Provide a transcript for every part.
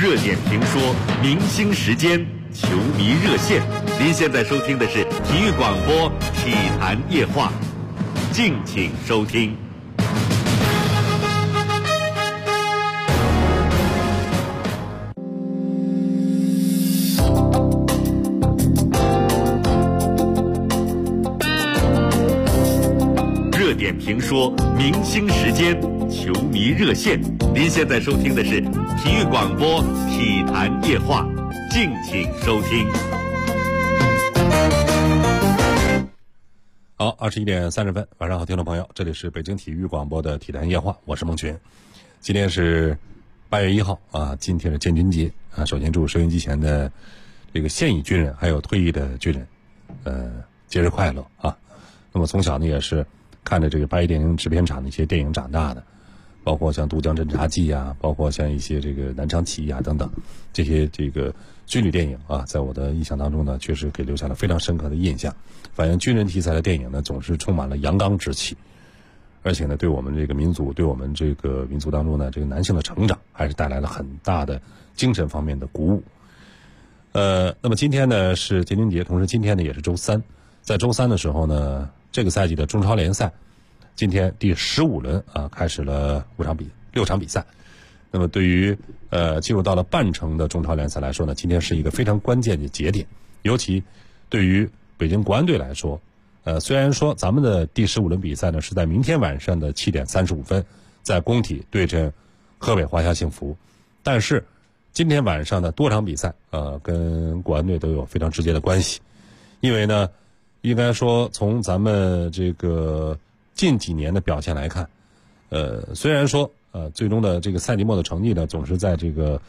热点评说，明星时间，球迷热线。您现在收听的是体育广播体坛夜话，敬请收听。热点评说，明星时间，球迷热线。您现在收听的是体育广播体坛夜话，敬请收听。 好，21:30，晚上好，听众朋友，这里是北京体育广播的体坛夜话，我是孟群。今天是8月1号啊，今天是建军节啊。首先祝收音机前的这个现役军人还有退役的军人，节日快乐啊。那么从小呢也是看着这个八一电影制片厂的一些电影长大的，包括像《渡江侦察记》啊，包括像一些这个《南昌起义》啊等等，这些这个军旅电影啊，在我的印象当中呢，确实给留下了非常深刻的印象。反映军人题材的电影呢，总是充满了阳刚之气，而且呢，对我们这个民族，对我们这个民族当中呢，这个男性的成长，还是带来了很大的精神方面的鼓舞。那么今天呢是建军节，同时今天呢也是周三，在周三的时候呢，这个赛季的中超联赛，今天第15轮啊，开始了6场比赛。那么对于进入到了半程的中超联赛来说呢，今天是一个非常关键的节点，尤其对于北京国安队来说，虽然说咱们的第15轮比赛呢是在明天晚上的7点35分，在工体对阵河北华夏幸福，但是今天晚上的多场比赛跟国安队都有非常直接的关系，因为呢，应该说从咱们这个近几年的表现来看，虽然说最终的这个赛季末的成绩呢，总是在这个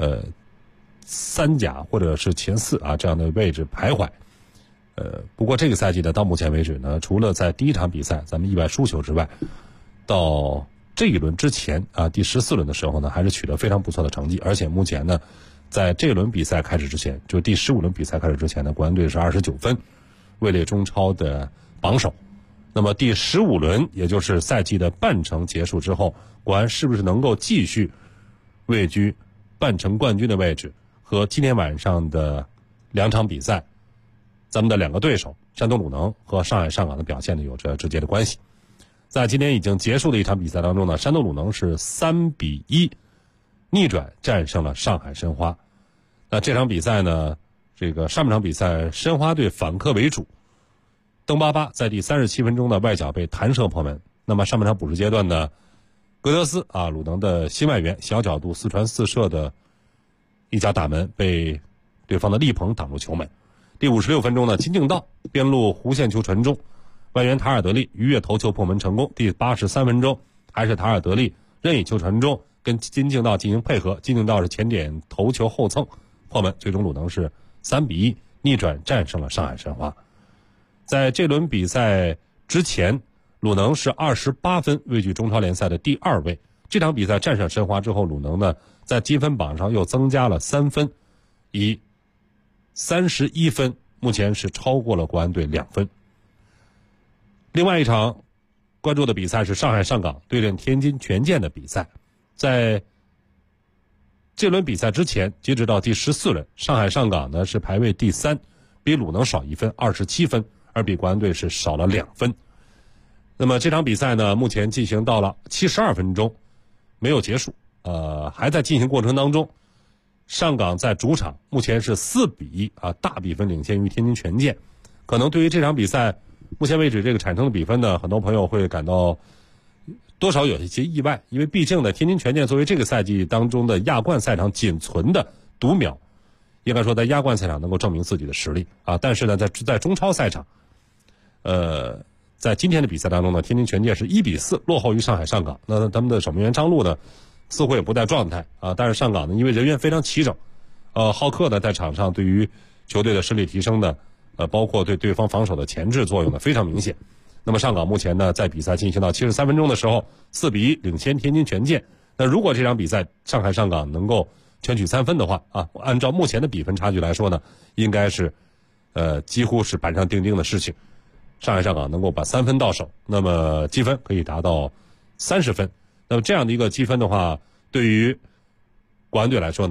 3甲或者是前4啊这样的位置徘徊。不过这个赛季呢，到目前为止呢，除了在第一场比赛咱们意外输球之外，到这一轮之前啊，第14轮的时候呢，还是取得非常不错的成绩。而且目前呢，在这轮比赛开始之前，就第15轮比赛开始之前呢，国安队是29分，位列中超的榜首。那么第15轮，也就是赛季的半程结束之后，国安是不是能够继续位居半程冠军的位置，和今天晚上的2场比赛，咱们的2个对手山东鲁能和上海上港的表现呢有着直接的关系。在今天已经结束的一场比赛当中呢，山东鲁能是3-1逆转战胜了上海申花。那这场比赛呢，这个上半场比赛申花队反客为主，邓巴巴在第37分钟的外脚被弹射破门。那么上半场补时阶段呢，格德斯啊，鲁能的新外援，小角度4传4射的一脚打门被对方的利鹏挡住球门。第56分钟呢，金敬道边路弧线球传中，外援塔尔德利鱼跃头球破门成功。第83分钟，还是塔尔德利任意球传中，跟金敬道进行配合，金敬道是前点头球后蹭破门，最终鲁能是3-1逆转战胜了上海申花。在这轮比赛之前，鲁能是28分，位居中超联赛的第2位。这场比赛战胜申花之后，鲁能呢在积分榜上又增加了3分，以31分，目前是超过了国安队2分。另外一场关注的比赛是上海上港对阵天津权健的比赛。在这轮比赛之前，截止到第14轮，上海上港呢是排位第3，比鲁能少1分，27分，而比国安队是少了2分。那么这场比赛呢，目前进行到了72分钟，没有结束，还在进行过程当中。上港在主场目前是4-1啊，大比分领先于天津权健。可能对于这场比赛目前为止这个产生的比分呢，很多朋友会感到多少有一些意外，因为毕竟呢，天津权健作为这个赛季当中的亚冠赛场仅存的独苗，应该说在亚冠赛场能够证明自己的实力啊。但是呢，在中超赛场，在今天的比赛当中呢，天津权健是1-4落后于上海上港。那他们的守门员张路呢，似乎也不在状态啊。但是上港呢，因为人员非常齐整，浩克呢在场上对于球队的实力提升呢，包括对对方防守的钳制作用呢非常明显。那么上港目前呢，在比赛进行到73分钟的时候，4-1领先天津权健。那如果这场比赛上海上港能够全取3分的话啊，按照目前的比分差距来说呢，应该是几乎是板上钉钉的事情。上海上港能够把3分到手，那么积分可以达到30分。那么这样的一个积分的话，对于国安队来说呢，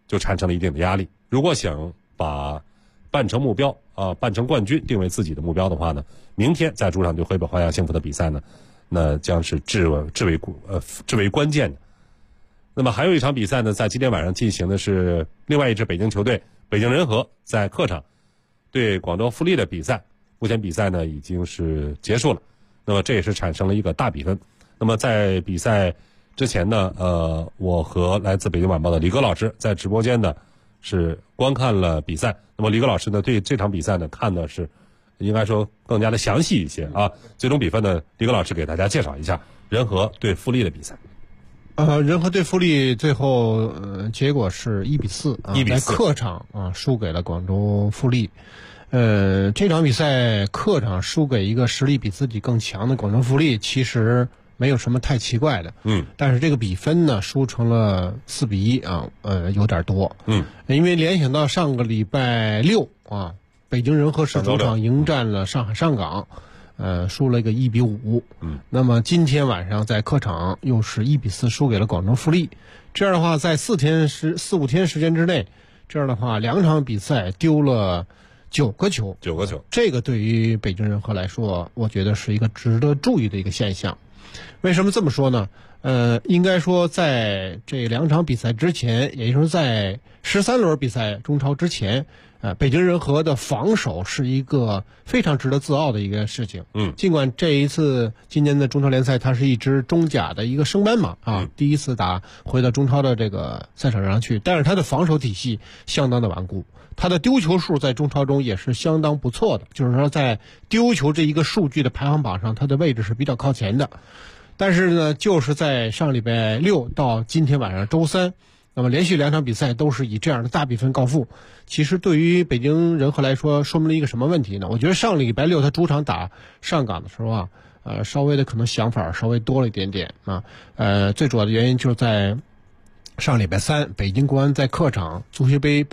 就产生了一定的压力。如果想把半程目标半程冠军定为自己的目标的话呢，明天在主场对河北华夏幸福的比赛呢，那将是至为关键的。那么还有一场比赛呢，在今天晚上进行的是另外一支北京球队北京人和在客场对广州富力的比赛。目前比赛呢已经是结束了，那么这也是产生了一个大比分。那么在比赛之前呢，我和来自北京晚报的李戈老师在直播间呢是观看了比赛。那么李戈老师呢对这场比赛呢看的是应该说更加的详细一些啊。最终比分呢，李戈老师给大家介绍一下人和对富力的比赛。 人和对富力最后结果是1-4在客场输给了广州富力。这场比赛客场输给一个实力比自己更强的广州富力，其实没有什么太奇怪的。但是这个比分呢输成了4-1有点多。因为联想到上个礼拜六北京人和是主场迎战了上海上港。输了一个1-5。那么今天晚上在客场又是1-4输给了广州富力。这样的话，在4-5天时间之内，这样的话2场比赛丢了9个球。这个对于北京人和来说，我觉得是一个值得注意的一个现象。为什么这么说呢？应该说在这2场比赛之前，也就是在13轮比赛中超之前。北京人和的防守是一个非常值得自傲的一个事情。尽管这一次今年的中超联赛它是一支中甲的一个升班马第一次回到中超的这个赛场上去，但是它的防守体系相当的顽固，它的丢球数在中超中也是相当不错的，就是说在丢球这一个数据的排行榜上，它的位置是比较靠前的。但是呢，就是在上礼拜六到今天晚上周三。那么连续2场比赛都是以这样的大比分告负，其实对于北京人和来说，说明了一个什么问题呢？我觉得上礼拜六他主场打上港的时候稍微的可能想法稍微多了一点点最主要的原因就是在上礼拜三，北京国安在客场足协杯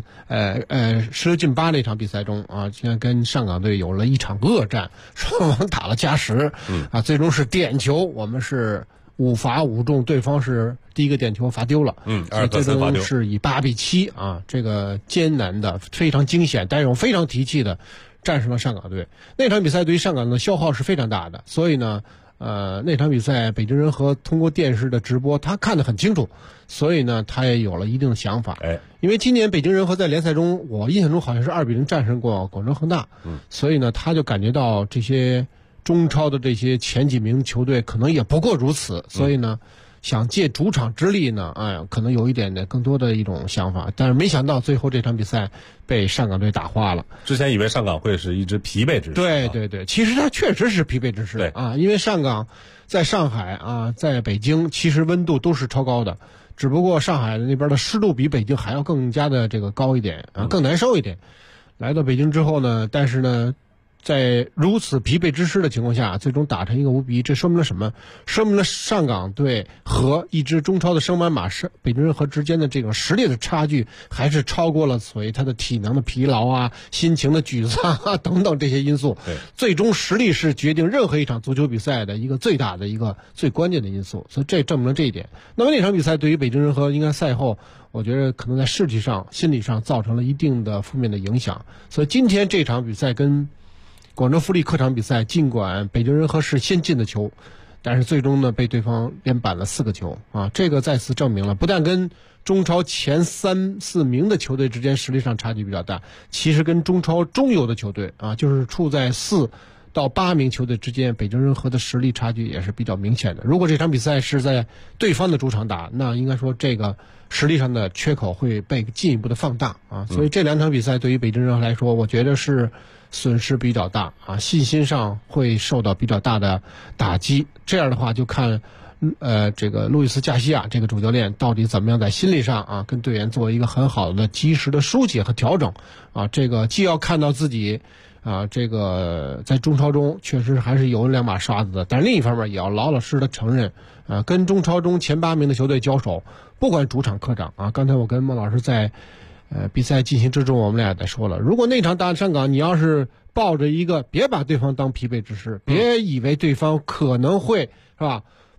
16进8那场比赛中竟然跟上港队有了一场恶战，双方打了加时最终是点球，我们是5罚5中，对方是第一个点球罚丢了最终是以8-7这个艰难的非常惊险但是非常提气的战胜了上港队。那场比赛对于上港的消耗是非常大的，所以呢那场比赛北京人和通过电视的直播他看得很清楚，所以呢他也有了一定的想法。因为今年北京人和在联赛中我印象中好像是2-0战胜过广州恒大所以呢他就感觉到这些中超的这些前几名球队可能也不过如此，所以呢想借主场之力呢可能有一点的更多的一种想法，但是没想到最后这场比赛被上港队打花了。 之前以为上港会是一支疲惫之师对，其实它确实是疲惫之师因为上港在上海在北京其实温度都是超高的，只不过上海那边的湿度比北京还要更加的这个高一点更难受一点。来到北京之后呢，但是呢在如此疲惫之师的情况下，最终打成一个5-1，这说明了什么？说明了上港队和一支中超的升班马北京人和之间的这种实力的差距，还是超过了所谓他的体能的疲劳心情的沮丧等等这些因素。最终实力是决定任何一场足球比赛的一个最大的一个最关键的因素，所以这证明了这一点。那么那场比赛对于北京人和应该赛后我觉得可能在士气上心理上造成了一定的负面的影响，所以今天这场比赛跟广州富力客场比赛，尽管北京人和是先进的球，但是最终呢被对方连扳了4个球这个再次证明了不但跟中超前3、4名的球队之间实力上差距比较大，其实跟中超中游的球队就是处在4到8名球队之间，北京人和的实力差距也是比较明显的。如果这场比赛是在对方的主场打，那应该说这个实力上的缺口会被进一步的放大所以这2场比赛对于北京人和来说，我觉得是损失比较大信心上会受到比较大的打击。这样的话就看这个路易斯加西亚这个主教练到底怎么样在心理上跟队员做一个很好的及时的疏解和调整这个既要看到自己这个在中超中确实还是有2把刷子的，但另一方面也要老老实实的承认跟中超中前8名的球队交手，不管主场客场刚才我跟孟老师在比赛进行之中我们俩也在说了，如果那场打上港你要是抱着一个别把对方当疲惫之师别以为对方可能会是吧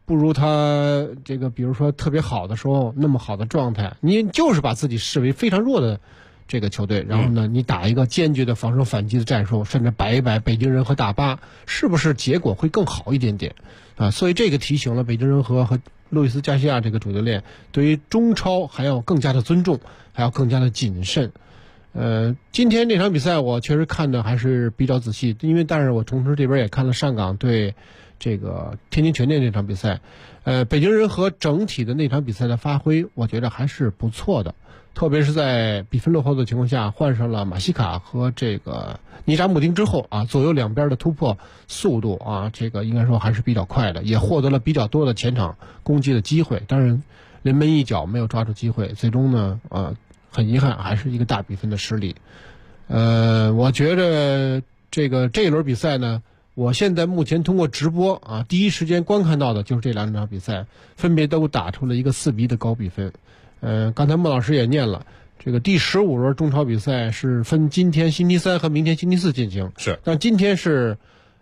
不如他这个比如说特别好的时候那么好的状态，你就是把自己视为非常弱的这个球队，然后呢你打一个坚决的防守反击的战术，甚至摆一摆北京人和大巴，是不是结果会更好一点点啊？所以这个提醒了北京人和路易斯加西亚这个主教练对于中超还要更加的尊重，还要更加的谨慎。今天这场比赛我确实看的还是比较仔细，但是我同时这边也看了上港对这个天津权健这场比赛，北京人和整体的那场比赛的发挥，我觉得还是不错的，特别是在比分落后的情况下，换上了马西卡和这个尼扎姆丁之后啊，左右两边的突破速度啊，这个应该说还是比较快的，也获得了比较多的前场攻击的机会，但是临门一脚没有抓住机会，最终呢，很遗憾还是一个大比分的失利。我觉得这一轮比赛呢，我现在目前通过直播啊，第一时间观看到的就是这两场比赛，分别都打出了一个4-1的高比分。刚才孟老师也念了，这个第15轮中超比赛是分今天星期三和明天星期四进行， 是， 但今天是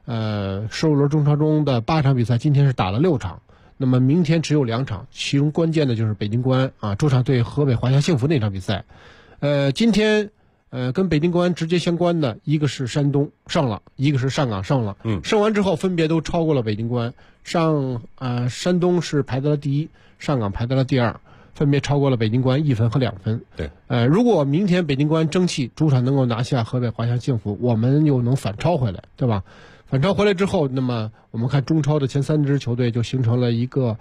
15轮中超中的8场比赛，今天是打了6场。那么明天只有2场，其中关键的就是北京国安啊主场对河北华夏幸福那场比赛。今天跟北京国安直接相关的一个是山东胜了，一个是上港胜了。胜完之后分别都超过了北京国安，山东是排在了第1，上港排在了第2，分别超过了北京国安1分和2分。 对， 如果明天北京国安争气主场能够拿下河北华夏幸福，我们又能反超回来，对吧？反超回来之后，那么我们看中超的前3支球队就形成了一个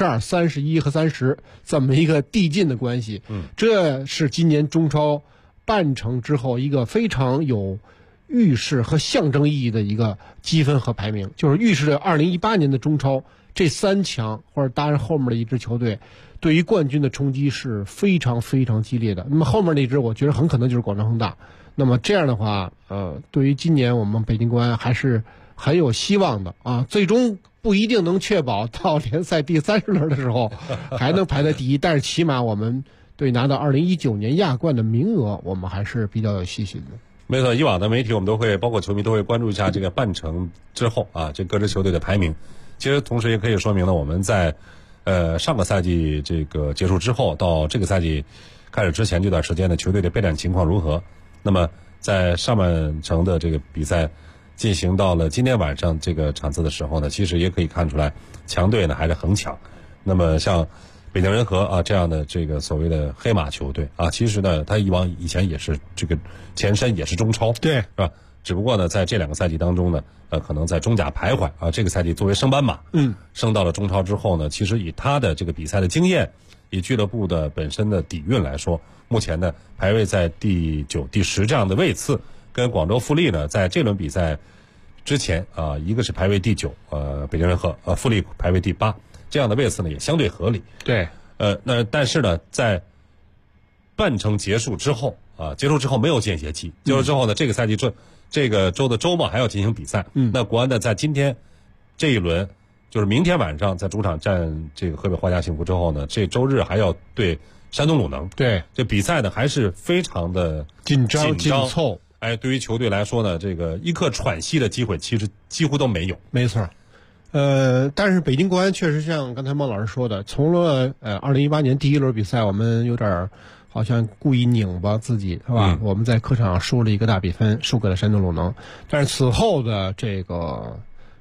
32、31和30这么一个递进的关系。这是今年中超半程之后一个非常有预示和象征意义的一个积分和排名，就是预示着2018年的中超这3强或者当然后面的一支球队对于冠军的冲击是非常非常激烈的。那么后面那支我觉得很可能就是广州恒大。那么这样的话，对于今年我们北京国安还是很有希望的啊。最终不一定能确保到联赛第30轮的时候还能排在第1，但是起码我们对拿到2019年亚冠的名额，我们还是比较有信心的。 没错，以往的媒体我们都会，包括球迷都会关注一下这个半程之后啊，这各支球队的排名。其实同时也可以说明了我们在上个赛季这个结束之后到这个赛季开始之前这段时间的球队的备战情况如何。那么在上半程的这个比赛进行到了今天晚上这个场次的时候呢，其实也可以看出来强队呢还是很强。那么像北京人和啊这样的这个所谓的黑马球队啊，其实呢他以前也是这个前身也是中超， 对， 是吧？只不过呢在这2个赛季当中呢可能在中甲徘徊啊，这个赛季作为升班马升到了中超之后呢，其实以他的这个比赛的经验，以俱乐部的本身的底蕴来说，目前呢排位在第9、第10这样的位次，跟广州富力呢在这轮比赛之前啊，一个是排位第9，北京人和富力排位第8，这样的位次呢也相对合理。 对， 那但是呢在半程结束之后啊，结束之后没有间歇期，结束之后呢这个赛季这个周的周末还要进行比赛。那国安呢在今天这一轮，就是明天晚上在主场战这个河北华夏幸福之后呢，这周日还要对山东鲁能。 对， 这比赛呢还是非常的紧凑。 对于球队来说呢，这个一刻喘息的机会其实几乎都没有。 没错。但是北京国安确实像刚才孟老师说的，从了2018年第1轮比赛，我们有点好像故意拧巴自己，是吧？我们在客场输了一个大比分，输给了山东鲁能。但是此后的这个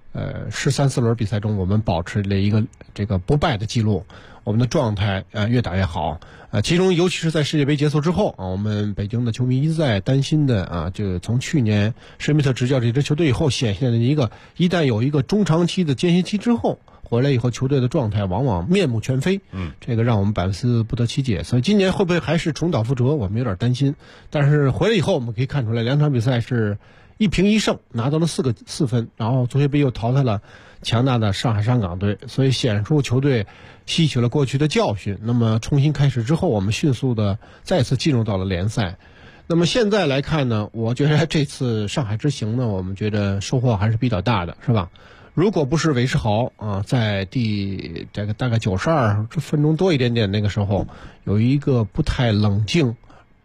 13、14轮比赛中，我们保持了一个这个不败的记录，我们的状态越打越好。其中尤其是在世界杯结束之后啊，我们北京的球迷一再担心的啊，这个从去年施密特执教这支球队以后显现的一旦有一个中长期的间歇期之后，回来以后球队的状态往往面目全非。这个让我们百思不得其解。所以今年会不会还是重蹈覆辙，我们有点担心。但是回来以后我们可以看出来，2场比赛是1平1胜，拿到了4分，然后足协杯又淘汰了强大的上海上港队，所以显出球队吸取了过去的教训。那么重新开始之后，我们迅速的再次进入到了联赛。那么现在来看呢，我觉得这次上海之行呢，我们觉得收获还是比较大的，是吧？如果不是韦世豪啊，在这个大概92分钟多一点点那个时候，有一个不太冷静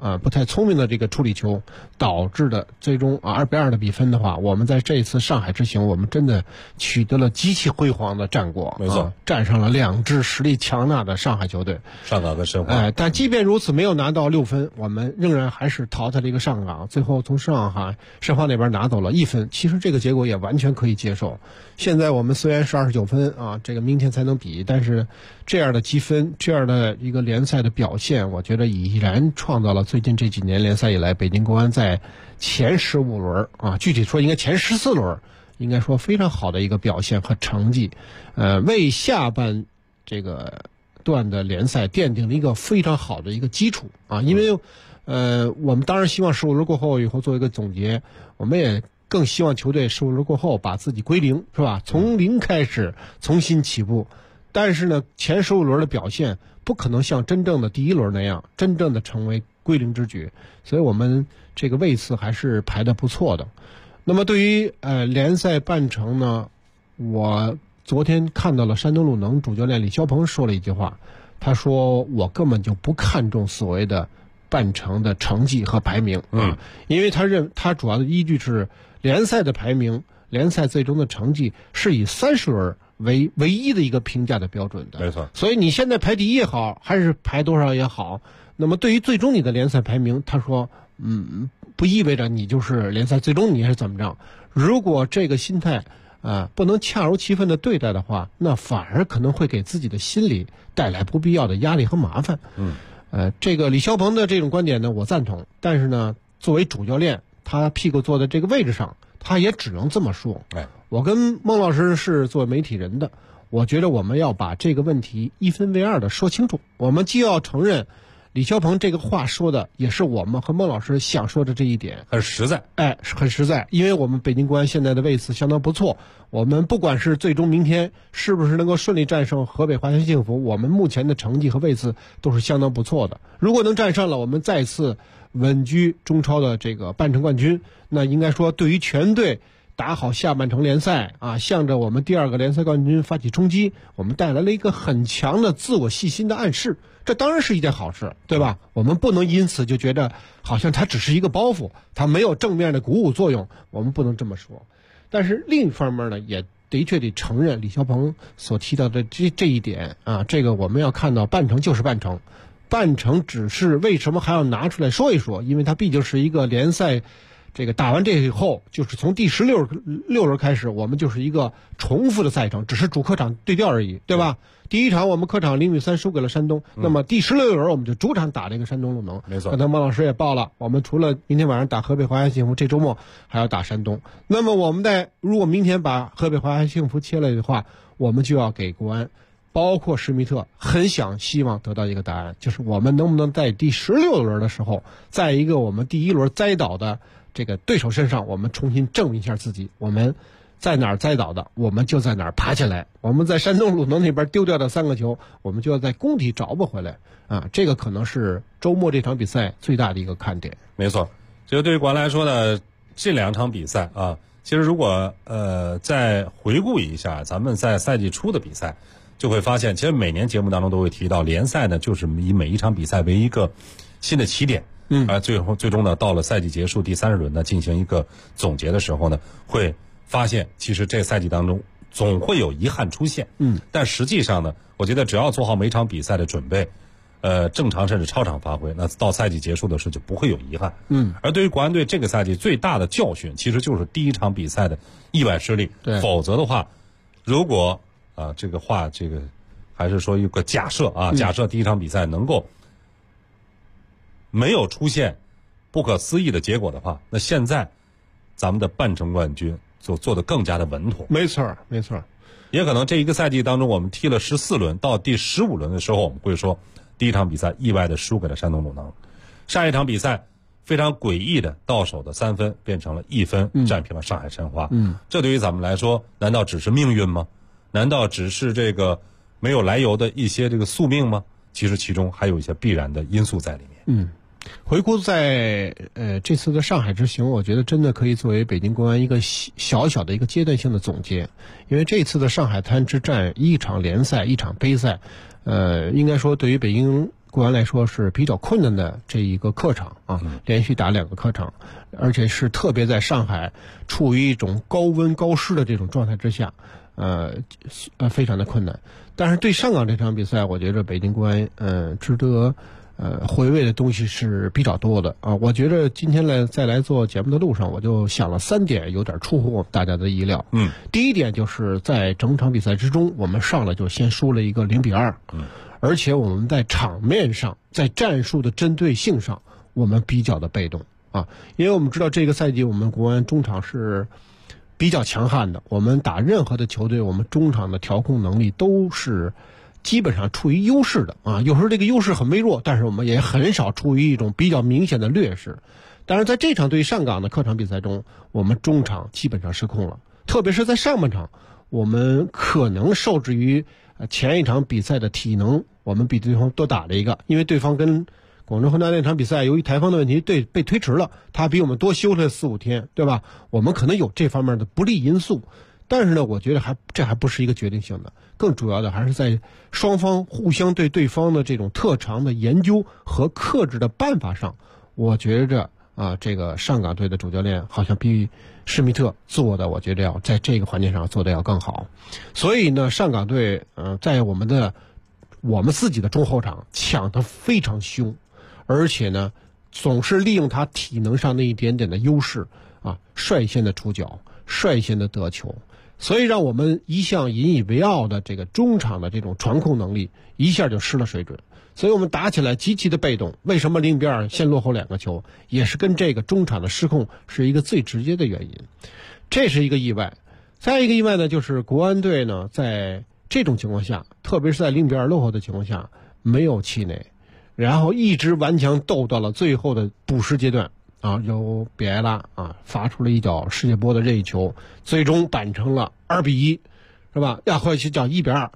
不太聪明的这个处理球导致的最终2-2的比分的话，我们在这一次上海之行，我们真的取得了极其辉煌的战果， 没错， 战胜了2支实力强大的上海球队， 上港跟申花。 但即便如此，没有拿到6分，我们仍然还是淘汰了一个上港，最后从上海申花那边拿走了1分。其实这个结果也完全可以接受。现在我们虽然是29分这个明天才能比，但是这样的积分，这样的一个联赛的表现，我觉得已然创造了最近这几年联赛以来北京国安在前15轮具体说应该前14轮，应该说非常好的一个表现和成绩，为下半这个段的联赛奠定了一个非常好的一个基础因为我们当然希望15轮过后以后做一个总结，我们也更希望球队15轮过后把自己归零，是吧？从零开始重新起步。但是呢，前15轮的表现不可能像真正的第一轮那样真正的成为归零之举，所以我们这个位次还是排得不错的。那么对于联赛半程呢，我昨天看到了山东鲁能主教练李霄鹏说了一句话，他说我根本就不看重所谓的半程的成绩和排名因为他主要的依据是联赛的排名，联赛最终的成绩是以30轮为唯一的一个评价的标准的， 没错。 所以你现在排第一也好，还是排多少也好，那么对于最终你的联赛排名，他说不意味着你就是联赛最终你是怎么着。如果这个心态不能恰如其分的对待的话，那反而可能会给自己的心理带来不必要的压力和麻烦。这个李霄鹏的这种观点呢，我赞同，但是呢，作为主教练，他屁股坐在这个位置上，他也只能这么说。我跟孟老师是做媒体人的，我觉得我们要把这个问题1分为2的说清楚。我们既要承认李霄鹏这个话说的也是我们和孟老师想说的这一点， 很实在， 很实在，因为我们北京国安现在的位次相当不错，我们不管是最终明天是不是能够顺利战胜河北华夏幸福，我们目前的成绩和位次都是相当不错的。如果能战胜了，我们再次稳居中超的这个半程冠军，那应该说对于全队打好下半程联赛向着我们第2个联赛冠军发起冲击，我们带来了一个很强的自我信心的暗示，这当然是一件好事，对吧？我们不能因此就觉得好像它只是一个包袱，它没有正面的鼓舞作用，我们不能这么说。但是另一方面呢，也的确得承认李霄鹏所提到的这一点这个我们要看到半程就是半程，半程只是为什么还要拿出来说一说，因为它毕竟是一个联赛，这个打完这以后，就是从第16轮开始，我们就是一个重复的赛程，只是主客场对调而已，对吧？第一场我们客场0-3输给了山东，那么第16轮我们就主场打了一个山东鲁能， 没错。 刚才孟老师也报了，我们除了明天晚上打河北华夏幸福，这周末还要打山东。那么我们如果明天把河北华夏幸福切了的话，我们就要给国安，包括施密特，很希望得到一个答案，就是我们能不能在第16轮的时候，在一个我们第1轮栽倒的这个对手身上，我们重新证明一下自己，我们在哪儿栽倒的，我们就在哪儿爬起来。我们在山东鲁能那边丢掉的3个球，我们就要在工体找不回来这个可能是周末这场比赛最大的一个看点。 没错，这个对于国安来说呢，这2场比赛其实如果再回顾一下咱们在赛季初的比赛，就会发现，其实每年节目当中都会提到，联赛呢就是以每一场比赛为一个新的起点。最终呢，到了赛季结束第30轮呢，进行一个总结的时候呢，会发现其实这赛季当中总会有遗憾出现。但实际上呢，我觉得只要做好每场比赛的准备，正常甚至超常发挥，那到赛季结束的时候就不会有遗憾。而对于国安队这个赛季最大的教训，其实就是第1场比赛的意外失利。否则的话，如果这个话还是说一个假设假设第1场比赛能够没有出现不可思议的结果的话，那现在咱们的半程冠军就做得更加的稳妥。 没错。 也可能这一个赛季当中，我们踢了14轮，到第15轮的时候，我们会说第1场比赛意外的输给了山东鲁能，上一场比赛非常诡异的到手的3分变成了1分，战平了上海申花。这对于咱们来说，难道只是命运吗？难道只是这个没有来由的一些这个宿命吗？其实其中还有一些必然的因素在里面。 回顾在这次的上海之行，我觉得真的可以作为北京国安一个小小的一个阶段性的总结。因为这次的上海滩之战，1场联赛1场杯赛，应该说对于北京国安来说是比较困难的这一个客场啊，连续打2个客场，而且是特别在上海处于一种高温高湿的这种状态之下，非常的困难。但是对上港这场比赛，我觉得北京国安值得回味的东西是比较多的啊。我觉得今天再来做节目的路上，我就想了3点，有点出乎大家的意料。第一点就是在整场比赛之中，我们上来就先输了一个0-2，而且我们在场面上，在战术的针对性上，我们比较的被动啊。因为我们知道这个赛季我们国安中场是比较强悍的，我们打任何的球队，我们中场的调控能力都是基本上处于优势的啊。有时候这个优势很微弱，但是我们也很少处于一种比较明显的劣势。但是在这场对上港的客场比赛中，我们中场基本上失控了，特别是在上半场，我们可能受制于前一场比赛的体能，我们比对方多打了一个，因为对方跟广州恒大那场比赛由于台风的问题被推迟了，他比我们多休了4-5天，对吧？我们可能有这方面的不利因素，但是呢，我觉得这还不是一个决定性的，更主要的还是在双方互相对对方的这种特长的研究和克制的办法上，我觉着这个上港队的主教练好像比施密特做的，我觉得要在这个环节上做的要更好。所以呢，上港队在我们自己的中后场抢得非常凶，而且呢，总是利用他体能上那一点点的优势率先的出脚，率先的得球，所以让我们一向引以为傲的这个中场的这种传控能力一下就失了水准。所以我们打起来极其的被动。为什么0-2先落后2个球，也是跟这个中场的失控是一个最直接的原因。这是一个意外。再一个意外呢，就是国安队呢在这种情况下，特别是在0-2落后的情况下，没有气馁，然后一直顽强斗到了最后的补时阶段由比埃拉发出了一脚世界波的任意球，最终扳成了2-1，是吧？或者叫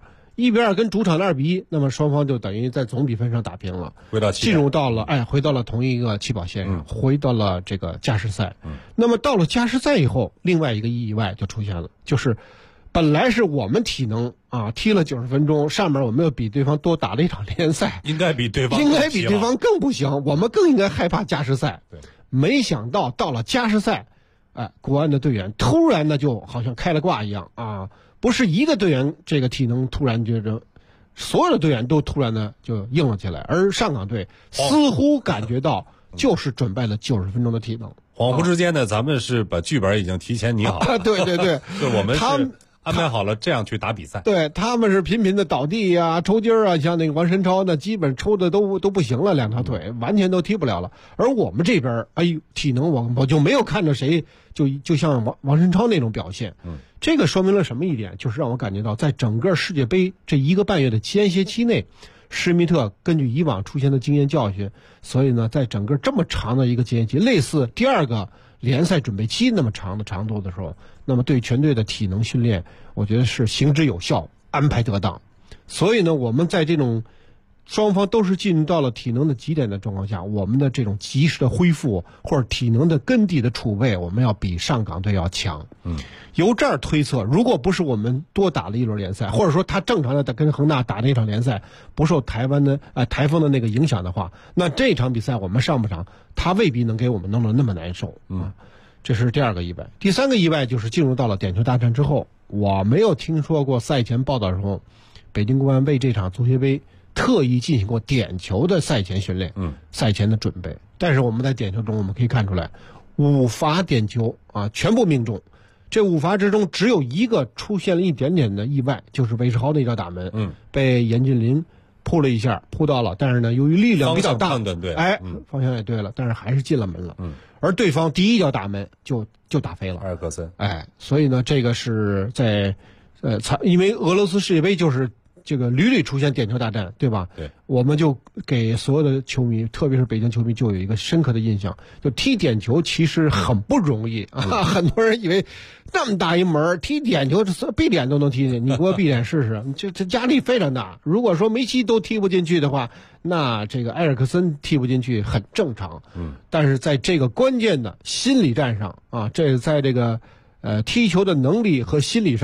1-2跟主场的2-1，那么双方就等于在总比分上打平了，进入到了回到了同一个起跑线上，回到了这个加时赛。那么到了加时赛以后，另外一个意外就出现了，就是本来是我们体能踢了90分钟，上面我们又比对方多打了一场联赛， 应该比对方更不行，我们更应该害怕加时赛。对，没想到到了加时赛，国安的队员突然呢就好像开了挂一样不是一个队员这个体能突然觉着，所有的队员都突然的就硬了起来，而上港队似乎感觉到就是准备了90分钟的体能。 恍惚之间呢，咱们是把剧本已经提前拟好了。 对， 就我们是安排好了这样去打比赛。 对，他们是频频的倒地抽筋像那个王申超呢，基本抽的都不行了，2条腿完全都踢不了了。而我们这边体能我就没有看着谁就像王申超那种表现。这个说明了什么一点，就是让我感觉到在整个世界杯这1个半月的间歇期内，施密特根据以往出现的经验教训，所以呢，在整个这么长的一个间歇期，类似第2个联赛准备期那么长的长度的时候，那么对全队的体能训练，我觉得是行之有效，安排得当。所以呢，我们在这种双方都是进入到了体能的极点的状况下，我们的这种及时的恢复或者体能的根底的储备，我们要比上港队要强。由这儿推测，如果不是我们多打了一轮联赛，或者说他正常的跟恒大打那场联赛不受台风的那个影响的话，那这场比赛我们上半场他未必能给我们弄得那么难受。这是第2个意外。第3个意外就是进入到了点球大战之后，我没有听说过赛前报道的时候，北京国安为这场足协杯特意进行过点球的赛前训练，赛前的准备。但是我们在点球中我们可以看出来，5罚点球全部命中。这5罚之中只有1个出现了一点点的意外，就是韦世豪那脚打门，被严俊林扑了一下，扑到了，但是呢，由于力量比较大，方向也对了，但是还是进了门了。而对方第1脚打门就打飞了， 埃尔克森。 所以呢，这个是在因为俄罗斯世界杯就是这个屡屡出现点球大战，对吧？ 对， 我们就给所有的球迷，特别是北京球迷，就有一个深刻的印象，就踢点球其实很不容易很多人以为那么大一门踢点球闭点都能踢进，你给我闭点试试，这压力非常大。如果说梅西都踢不进去的话，那这个埃尔克森踢不进去很正常。但是在这个关键的心理战上这在这个踢球的能力和心理上，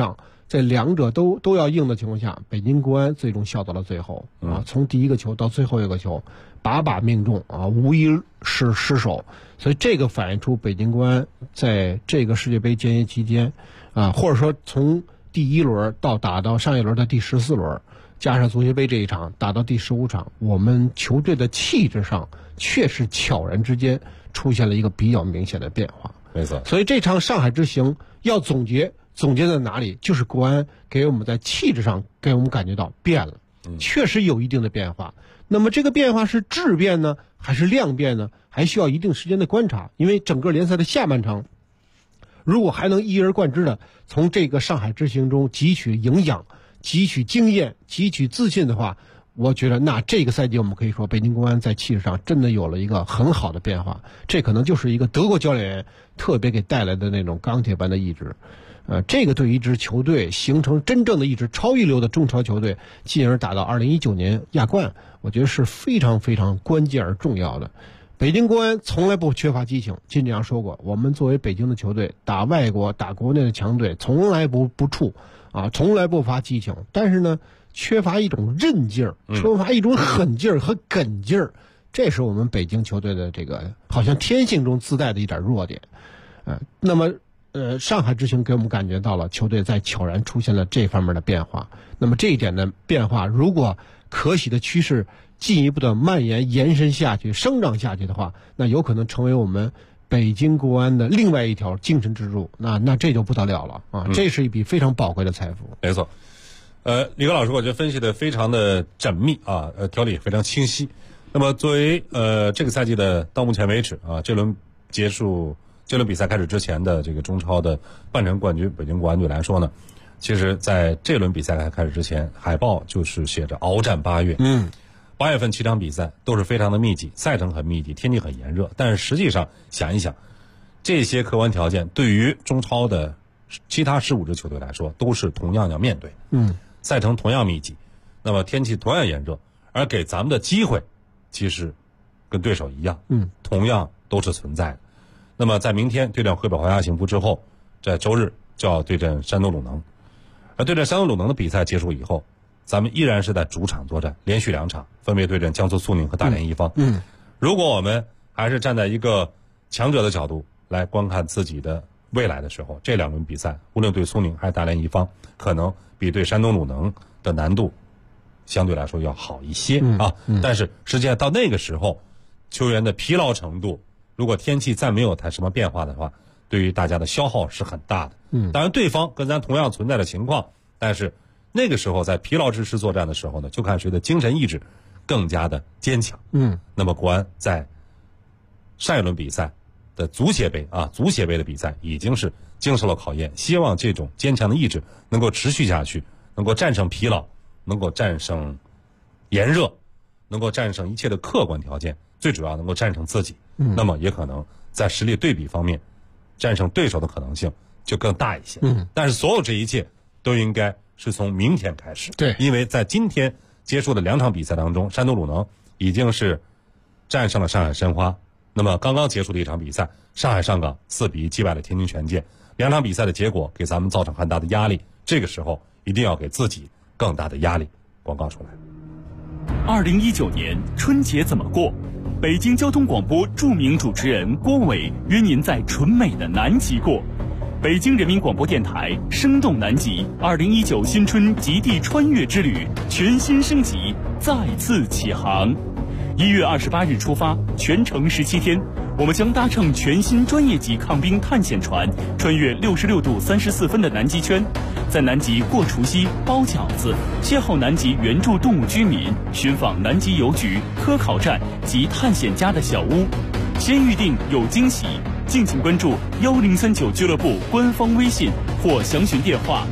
在两者都要硬的情况下，北京国安最终笑到了最后啊，从第一个球到最后一个球，把命中啊，无一失手。所以这个反映出北京国安在这个世界杯间歇期间啊，或者说从第1轮到打到上一轮的第14轮，加上足协杯这一场打到第15场，我们球队的气质上确实悄然之间出现了一个比较明显的变化。 没错。 所以这场上海之行要总结在哪里？就是国安给我们在气质上给我们感觉到变了，确实有一定的变化。那么这个变化是质变呢，还是量变呢？还需要一定时间的观察。因为整个联赛的下半场，如果还能一而贯之的从这个上海之行中汲取营养、汲取经验、汲取自信的话，我觉得那这个赛季我们可以说北京国安在气势上真的有了一个很好的变化。这可能就是一个德国教练员特别给带来的那种钢铁般的意志。这个对于一支球队形成真正的一支超一流的中超球队，进而打到2019年亚冠，我觉得是非常非常关键而重要的。北京国安从来不缺乏激情，金志扬说过，我们作为北京的球队，打外国打国内的强队从来不怵啊，从来不乏激情，但是呢缺乏一种韧劲儿，缺乏一种狠劲儿和梗劲儿，这是我们北京球队的这个好像天性中自带的一点弱点。那么上海之行给我们感觉到了球队在悄然出现了这方面的变化。那么这一点的变化，如果可喜的趋势进一步的蔓延延伸下去、生长下去的话，那有可能成为我们北京国安的另外一条精神支柱。那这就不得了了啊！这是一笔非常宝贵的财富。 没错。李哥老师，我觉得分析的非常的缜密啊，条理非常清晰。那么作为这个赛季的到目前为止啊，这轮比赛开始之前的这个中超的半程冠军北京国安队来说呢，其实在这轮比赛开始之前，海报就是写着鏖战8月。8月份7场比赛都是非常的密集，赛程很密集，天气很炎热，但是实际上想一想，这些客观条件对于中超的其他15支球队来说都是同样要面对。赛程同样密集，那么天气同样炎热，而给咱们的机会其实跟对手一样，同样都是存在的。那么在明天对阵淮北华夏幸福之后，在周日就要对阵山东鲁能。而对阵山东鲁能的比赛结束以后，咱们依然是在主场作战，连续2场，分别对阵江苏苏宁和大连一方。如果我们还是站在一个强者的角度来观看自己的未来的时候，这2轮比赛无论对苏宁还是大连一方，可能比对山东鲁能的难度相对来说要好一些但是实际上到那个时候，球员的疲劳程度，如果天气再没有什么变化的话，对于大家的消耗是很大的。当然对方跟咱同样存在的情况，但是那个时候在疲劳之时作战的时候呢，就看谁的精神意志更加的坚强。那么国安在上一轮比赛的足协杯的比赛已经是经受了考验，希望这种坚强的意志能够持续下去，能够战胜疲劳，能够战胜炎热，能够战胜一切的客观条件，最主要能够战胜自己。那么也可能在实力对比方面战胜对手的可能性就更大一些。但是所有这一切都应该是从明天开始。 对， 因为在今天结束的2场比赛当中，山东鲁能已经是战胜了上海申花。那么刚刚结束的一场比赛，上海上港4比1击败了天津权健。2场比赛的结果给咱们造成很大的压力，这个时候一定要给自己更大的压力。广告出来。 2019年春节怎么过？北京交通广播著名主持人郭伟约您在纯美的南极过。北京人民广播电台生动南极2019新春极地穿越之旅全新升级，再次起航。1月28日出发，全程17天，我们将搭乘全新专业级抗冰探险船，穿越66度34分的南极圈，在南极过除夕、包饺子，邂逅南极原住动物居民，寻访南极邮局、科考站及探险家的小屋。先预定有惊喜，敬请关注1039俱乐部官方微信或详询电话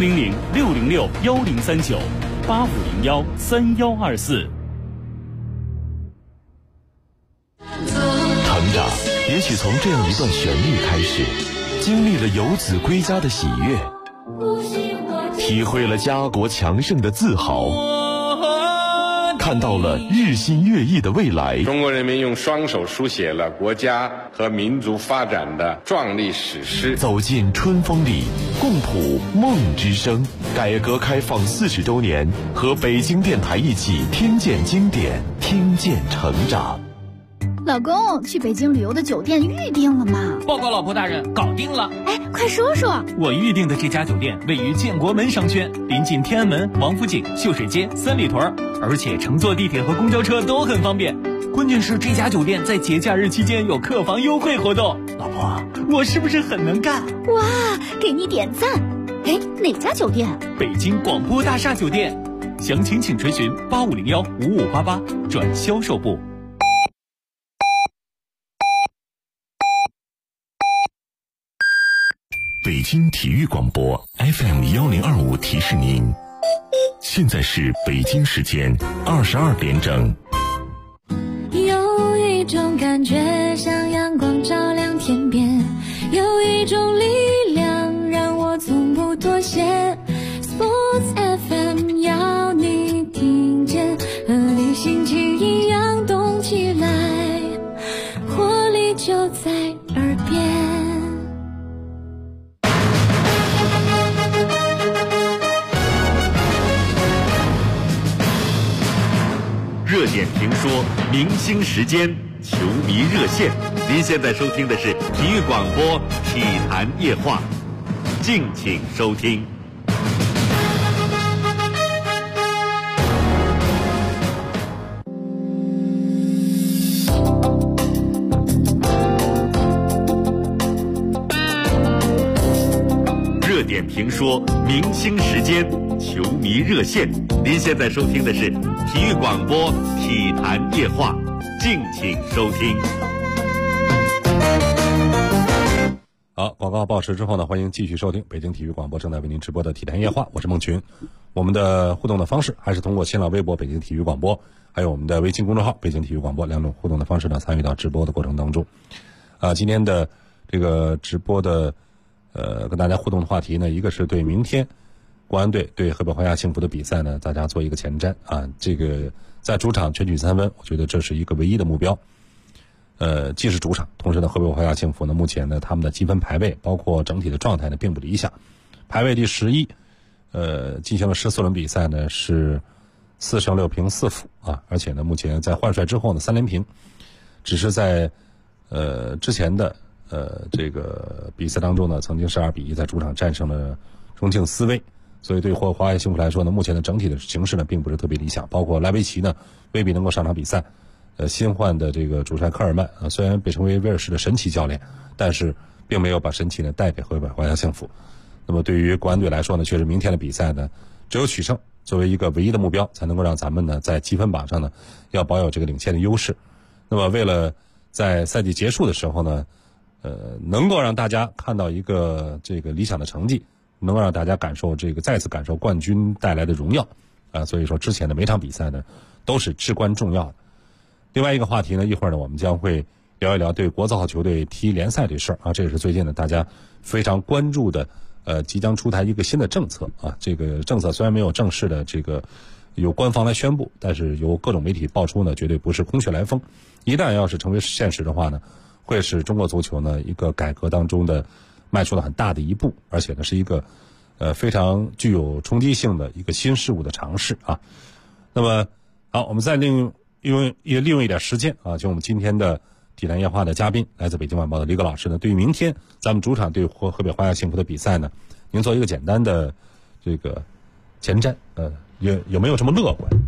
400-606-1039-8501-3124。 成长也许从这样一段旋律开始，经历了游子归家的喜悦，体会了家国强盛的自豪， 看到了日新月异的未来。 中国人民用双手书写了国家和民族发展的壮丽史诗。 走进春风里，共谱梦之声。改革开放40周年，和北京电台一起听见经典，听见成长。 老公，去北京旅游的酒店预定了吗？ 报告老婆大人，搞定了。 哎，快说说。 我预定的这家酒店位于建国门商圈，临近天安门、王府井、秀水街、三里屯，而且乘坐地铁和公交车都很方便。关键是这家酒店在节假日期间有客房优惠活动。老婆，我是不是很能干？ 哇，给你点赞。哎，哪家酒店？ 北京广播大厦酒店。详情请垂询8501-5588转销售部。 北京体育广播 FM1025提示您，现在是北京时间22点整。 有一种感觉像阳光照亮天边，有一种力量让我从不妥协。 Sports FM 要你听见，和你心情一样动起来，活力就在耳边。 热点评说，明星时间，球迷热线。您现在收听的是体育广播体坛夜话，敬请收听。热点评说，明星时间，球迷热线。您现在收听的是体育广播体坛夜话，敬请收听。 好，广告报时之后呢，欢迎继续收听北京体育广播正在为您直播的体坛夜话，我是孟群。我们的互动的方式还是通过新浪微博北京体育广播，还有我们的微信公众号北京体育广播两种互动的方式呢，参与到直播的过程当中。今天的这个直播的跟大家互动的话题呢，一个是对明天国安队对河北华夏幸福的比赛呢，大家做一个前瞻啊。这个在主场全取3分，我觉得这是一个唯一的目标。既是主场，同时呢，河北华夏幸福呢，目前呢他们的积分排位，包括整体的状态呢，并不理想，排位第11，进行了14轮比赛呢，是4胜6平4负啊，而且呢，目前在换帅之后呢3连平，只是在之前的这个比赛当中呢，曾经是2比1在主场战胜了重庆斯威，所以对华夏幸福来说呢，目前的整体的形势呢，并不是特别理想，包括莱维奇呢，未必能够上场比赛。新换的这个主帅科尔曼虽然被称为威尔士的神奇教练，但是并没有把神奇呢带给河北华夏幸福。那么对于国安队来说呢，确实明天的比赛呢，只有取胜作为一个唯一的目标，才能够让咱们呢在积分榜上呢要保有这个领先的优势。那么为了在赛季结束的时候呢，能够让大家看到一个这个理想的成绩，能够让大家再次感受冠军带来的荣耀啊，所以说之前的每场比赛呢都是至关重要的。另外一个话题呢，一会儿呢我们将会聊一聊对国字号球队踢联赛这事儿啊，这也是最近呢大家非常关注的，即将出台一个新的政策啊。这个政策虽然没有正式的这个由官方来宣布，但是由各种媒体爆出呢，绝对不是空穴来风。一旦要是成为现实的话呢，会是中国足球呢一个改革当中的迈出了很大的一步，而且呢是一个非常具有冲击性的一个新事物的尝试啊。那么好，我们再利用一点时间啊，就我们今天的体坛夜话的嘉宾，来自北京晚报的李葛老师呢，对于明天咱们主场对河北华夏幸福的比赛呢，您做一个简单的这个前瞻，有没有什么乐观？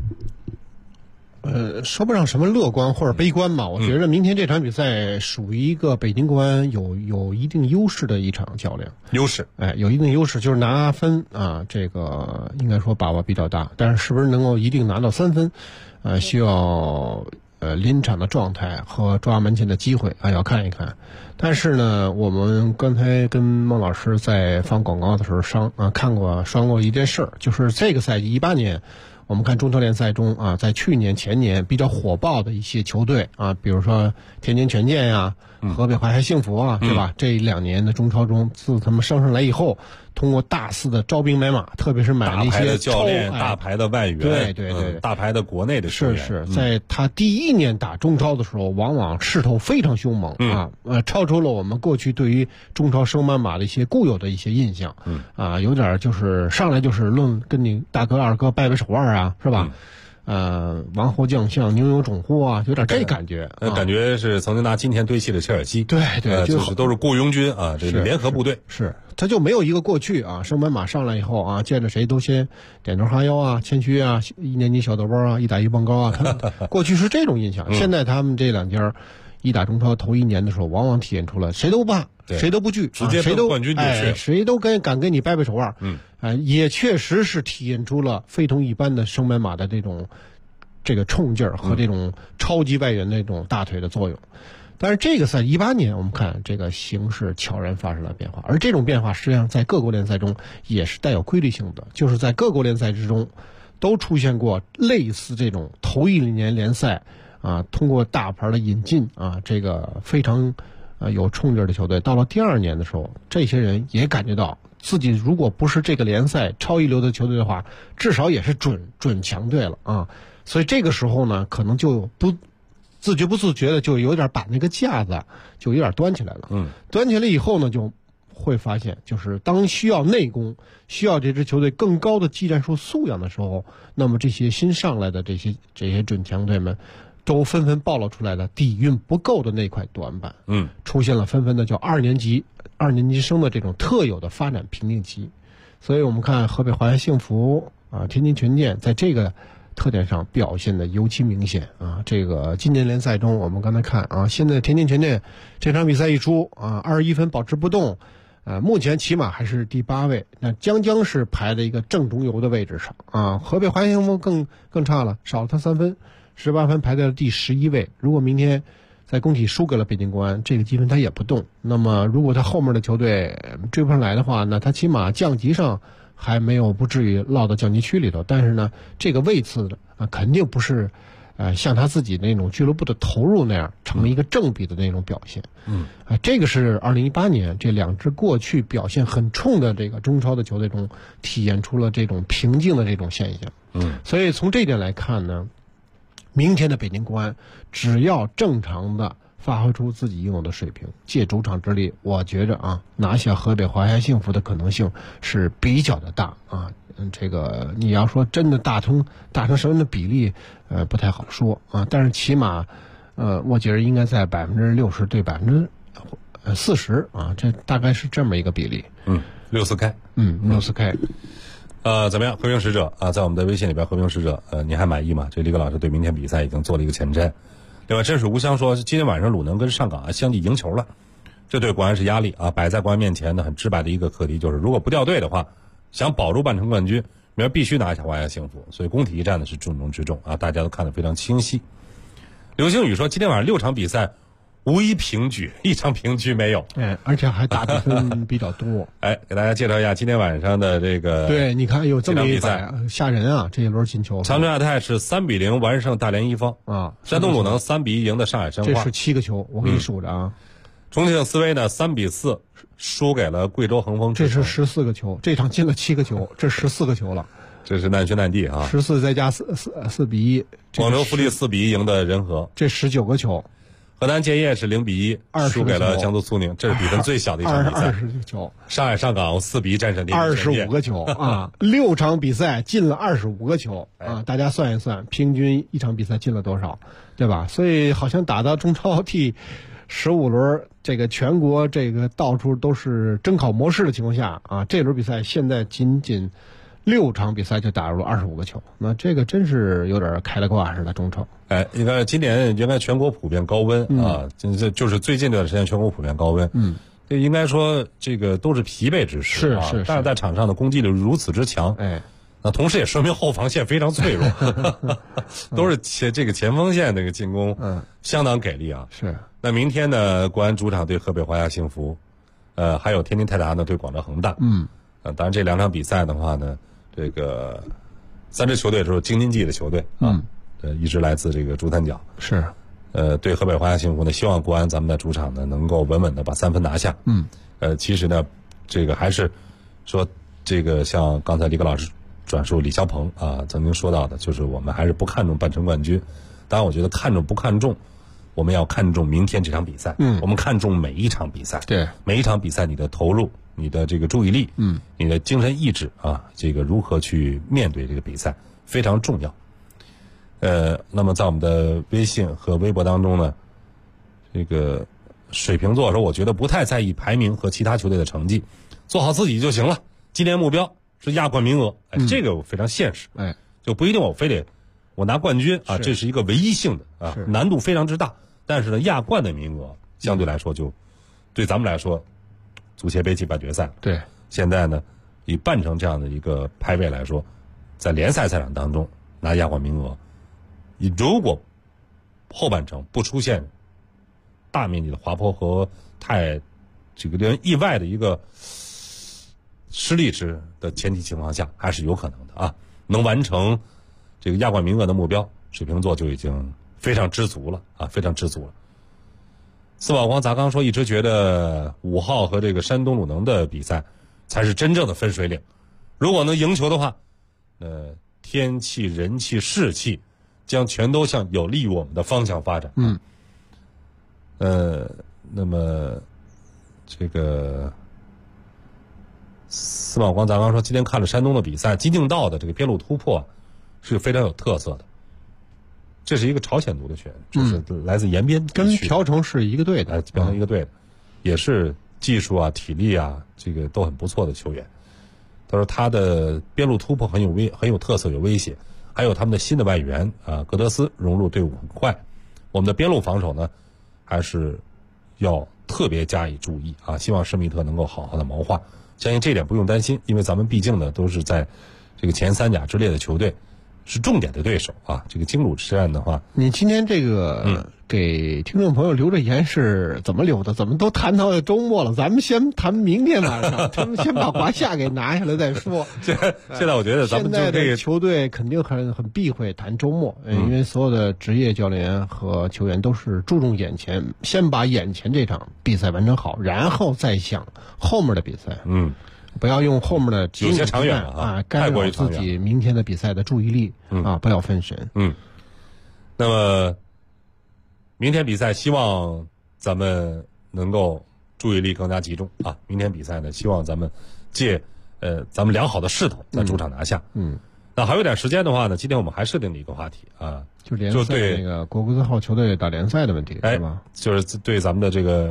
说不上什么乐观或者悲观吧。我觉得明天这场比赛属于一个北京国安有一定优势的一场较量。 优势， 有一定优势，就是拿分啊，这个应该说把握比较大。但是是不是能够一定拿到3分，需要临场的状态和抓门前的机会要看一看。但是呢，我们刚才跟孟老师在放广告的时候说过一件事儿，就是这个赛季18年。我们看中超联赛中啊，在去年前年比较火爆的一些球队啊，比如说天津权健呀， 河北淮海幸福啊，对吧？这2年的中超中，自他们升上来以后，通过大肆的招兵买马，特别是买了一些大牌的教练、大牌的外援， 对， 大牌的国内的球员。 是，在他第1年打中超的时候，往往势头非常凶猛啊，超出了我们过去对于中超升班马的一些固有的一些印象，有点就是上来就是跟你大哥二哥掰掰手腕啊，是吧？王侯将相宁有种乎啊，有点这感觉。 感觉是曾经拿金钱堆砌的切尔西。 对， 就是都是雇佣军啊，这个联合部队。 是，他就没有一个过去啊，升班马上来以后啊，见着谁都先点头哈腰啊，谦虚啊，1年级小豆包啊，一打一蹦高啊，过去是这种印象。现在他们这2家一打中超头1年的时候，往往体现出了谁都不怕，谁都不惧， 直接奔冠军就去， 谁都敢跟你掰掰手腕。也确实是体现出了非同一般的升班马的这个冲劲儿和这种超级外援的这种大腿的作用。但是这个赛18年，我们看这个形势悄然发生了变化，而这种变化实际上在各国联赛中也是带有规律性的，就是在各国联赛之中都出现过类似这种头1年联赛啊，通过大牌的引进啊，这个非常有冲劲的球队，到了第2年的时候，这些人也感觉到自己如果不是这个联赛超一流的球队的话，至少也是准强队了啊。所以这个时候呢，可能就不自觉的就有点把那个架子就有点端起来了。端起来以后呢，就会发现，就是当需要内功，需要这支球队更高的技战术素养的时候，那么这些新上来的这些准强队们，都纷纷暴露出来了底蕴不够的那块短板。出现了纷纷的叫2年级生的这种特有的发展瓶颈期。所以我们看河北淮海幸福啊，天津权健在这个特点上表现的尤其明显啊！这个今年联赛中，我们刚才看啊，现在天津权健这场比赛一出啊，21分保持不动，目前起码还是第8位，那将是排在一个正中游的位置上啊。河北淮海幸福更差了，少了他3分，18分排在了第11位。如果明天在工体输给了北京国安，这个积分他也不动。那么如果他后面的球队追不上来的话，那他起码降级上还没有不至于落到降级区里头，但是呢，这个位次肯定不是，像他自己那种俱乐部的投入那样成一个正比的那种表现。这个是2018年这2支过去表现很冲的这个中超的球队中体现出了这种平静的这种现象。所以从这一点来看呢，明天的北京国安只要正常的发挥出自己应有的水平，借主场之力，我觉着啊，拿下河北淮海幸福的可能性是比较的大啊。这个你要说真的大成什么的比例，不太好说啊。但是起码，我觉得应该在60%对40%啊，这大概是这么一个比例。 6-4开。 6-4开。 怎么样？和平使者啊，在我们的微信里边，和平使者，你还满意吗？这李葛老师对明天比赛已经做了一个前瞻。另外，真水无香说，今天晚上鲁能跟上港相继赢球了，这对国安是压力啊！摆在国安面前的很直白的一个课题就是，如果不掉队的话，想保住半程冠军，明儿必须拿下淮海幸福。所以工体一战呢是重中之重啊，大家都看得非常清晰。刘星宇说，今天晚上6场比赛无一平局，1场平局没有。 而且还打比分比较多。 给大家介绍一下今天晚上的这个。 对，你看有这么一比赛吓人啊！这一轮进球， 长春亚泰是3-0完胜大连一方啊， 山东鲁能3-1赢的上海申花， 这是7个球，我给你数着啊。 重庆斯威呢3-4输给了贵州恒丰， 这是14个球，这场进了7个球，这14个球了。 这是难兄难弟啊 ！14再加4-1， 广州富力4-1赢的仁和， 这19个球。 河南建业是0-1输给了江苏苏宁，这是比分最小的一场比赛。 20个球。 上海上港4-1战胜天津权健， 25个球啊！6场比赛进了25个球啊！大家算一算，平均1场比赛进了多少，对吧？所以好像打到中超第15轮，这个全国这个到处都是征考模式的情况下啊，这轮比赛现在仅6场比赛就打入了25个球，那这个真是有点开了挂似的中超。 应该今年应该全国普遍高温啊，就是最近这段时间全国普遍高温。这应该说这个都是疲惫之时啊，但是在场上的攻击力如此之强，那同时也说明后防线非常脆弱，都是这个前锋线这个进攻相当给力啊。 是。 那明天呢，国安主场对河北淮海幸福，还有天津泰达呢对广州恒大。当然这2场比赛的话呢，这个3支球队都是京津冀的球队啊，一直来自这个珠三角。 是。 对河北华夏幸福呢，希望国安咱们的主场呢能够稳稳的把3分拿下。其实呢，这个还是说这个像刚才李戈老师转述李霄鹏啊曾经说到的，就是我们还是不看重半程冠军。当然，我觉得看重不看重，我们要看重明天这场比赛。我们看重每一场比赛。 对， 每一场比赛你的投入、你的这个注意力、你的精神意志啊，这个如何去面对这个比赛非常重要。那么在我们的微信和微博当中呢，这个水瓶座说，我觉得不太在意排名和其他球队的成绩，做好自己就行了。今年目标是亚冠名额，这个非常现实，就不一定我非得我拿冠军啊，这是一个唯一性的啊，难度非常之大。但是呢，亚冠的名额相对来说就对咱们来说，足协杯季半决赛， 对， 现在呢以半程这样的一个排位来说，在联赛赛场当中拿亚冠名额，如果后半程不出现大面积的滑坡和太这个令人意外的一个失利值的前提情况下，还是有可能的啊。能完成这个亚冠名额的目标，水瓶座就已经非常知足了啊，非常知足了。四宝光砸缸说，一直觉得5号和这个山东鲁能的比赛才是真正的分水岭。如果能赢球的话，天气、人气、士气将全都向有利于我们的方向发展。那么这个司马光砸缸说，今天看了山东的比赛，金敬道的这个边路突破是非常有特色的。这是一个朝鲜族的选手，就是来自延边地区， 跟朴成是一个队的， 朴成一个队的，也是技术啊、体力啊，这个都很不错的球员。他说他的边路突破很有特色、有威胁，还有他们的新的外援啊格德斯融入队伍很快。我们的边路防守呢，还是要特别加以注意啊！希望施密特能够好好的谋划，相信这点不用担心，因为咱们毕竟呢都是在这个前3甲之列的球队，是重点的对手啊。这个京鲁之战的话， 你今天这个给听众朋友留着言是怎么留的？怎么都谈到周末了？咱们先谈明天晚上，咱们先把华夏给拿下来再说。 现在我觉得咱们就这个球队肯定很避讳谈周末，因为所有的职业教练和球员都是注重眼前，先把眼前这场比赛完成好，然后再想后面的比赛。不要用后面的有些长远了啊，干扰自己明天的比赛的注意力啊，不要分神。 那么明天比赛，希望咱们能够注意力更加集中啊！明天比赛呢，希望咱们借咱们良好的势头在主场拿下。那还有点时间的话呢，今天我们还设定了一个话题啊， 就联赛那个国字号球队打联赛的问题，是吧？ 就是对咱们的这个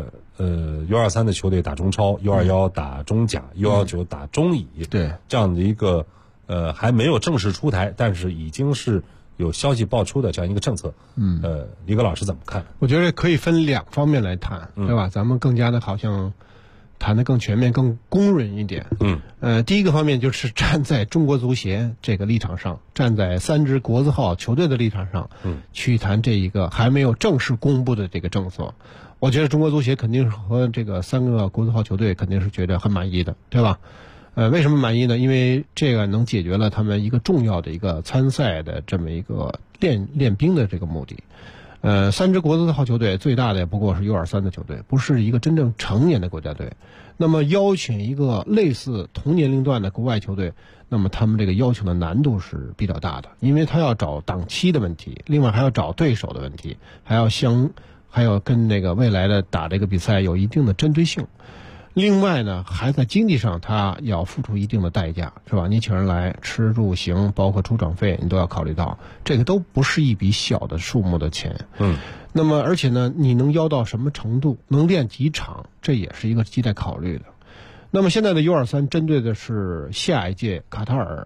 U23的球队打中超，U21打中甲，U19打中乙， 对这样的一个还没有正式出台，但是已经是有消息爆出的这样一个政策。李戈老师怎么看？ 我觉得可以分2方面来谈，对吧？咱们更加的好像谈得更全面、更公允一点。第一个方面就是站在中国足协这个立场上，站在3支国字号球队的立场上，去谈这一个还没有正式公布的这个政策。我觉得中国足协肯定是和这个3个国字号球队肯定是觉得很满意的，对吧？为什么满意呢？因为这个能解决了他们一个重要的一个参赛的这么一个练兵的这个目的。3支国字号球队最大的不过是 U23的球队，不是一个真正成年的国家队。那么邀请一个类似同年龄段的国外球队，那么他们这个要求的难度是比较大的，因为他要找档期的问题，另外还要找对手的问题，还要跟那个未来的打这个比赛有一定的针对性。另外呢，还在经济上他要付出一定的代价，是吧？你请人来吃住行，包括出场费，你都要考虑到，这个都不是一笔小的数目的钱。那么而且呢，你能邀到什么程度，能练几场，这也是一个亟待考虑的。那么现在的 U23 针对的是下一届卡塔尔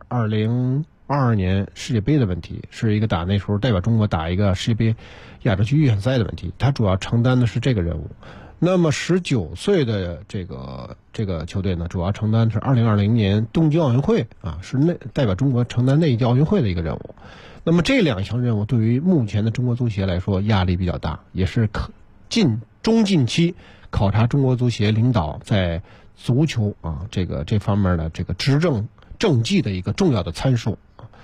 2022年世界杯的问题，是一个打那时候代表中国打一个世界杯亚洲区预选赛的问题，他主要承担的是这个任务。那么19岁的这个球队呢，主要承担是2020年东京奥运会啊，是代表中国承担那一届奥运会的一个任务。那么这2项任务对于目前的中国足协来说压力比较大，也是中近期考察中国足协领导在足球啊这方面的这个执政政绩的一个重要的参数。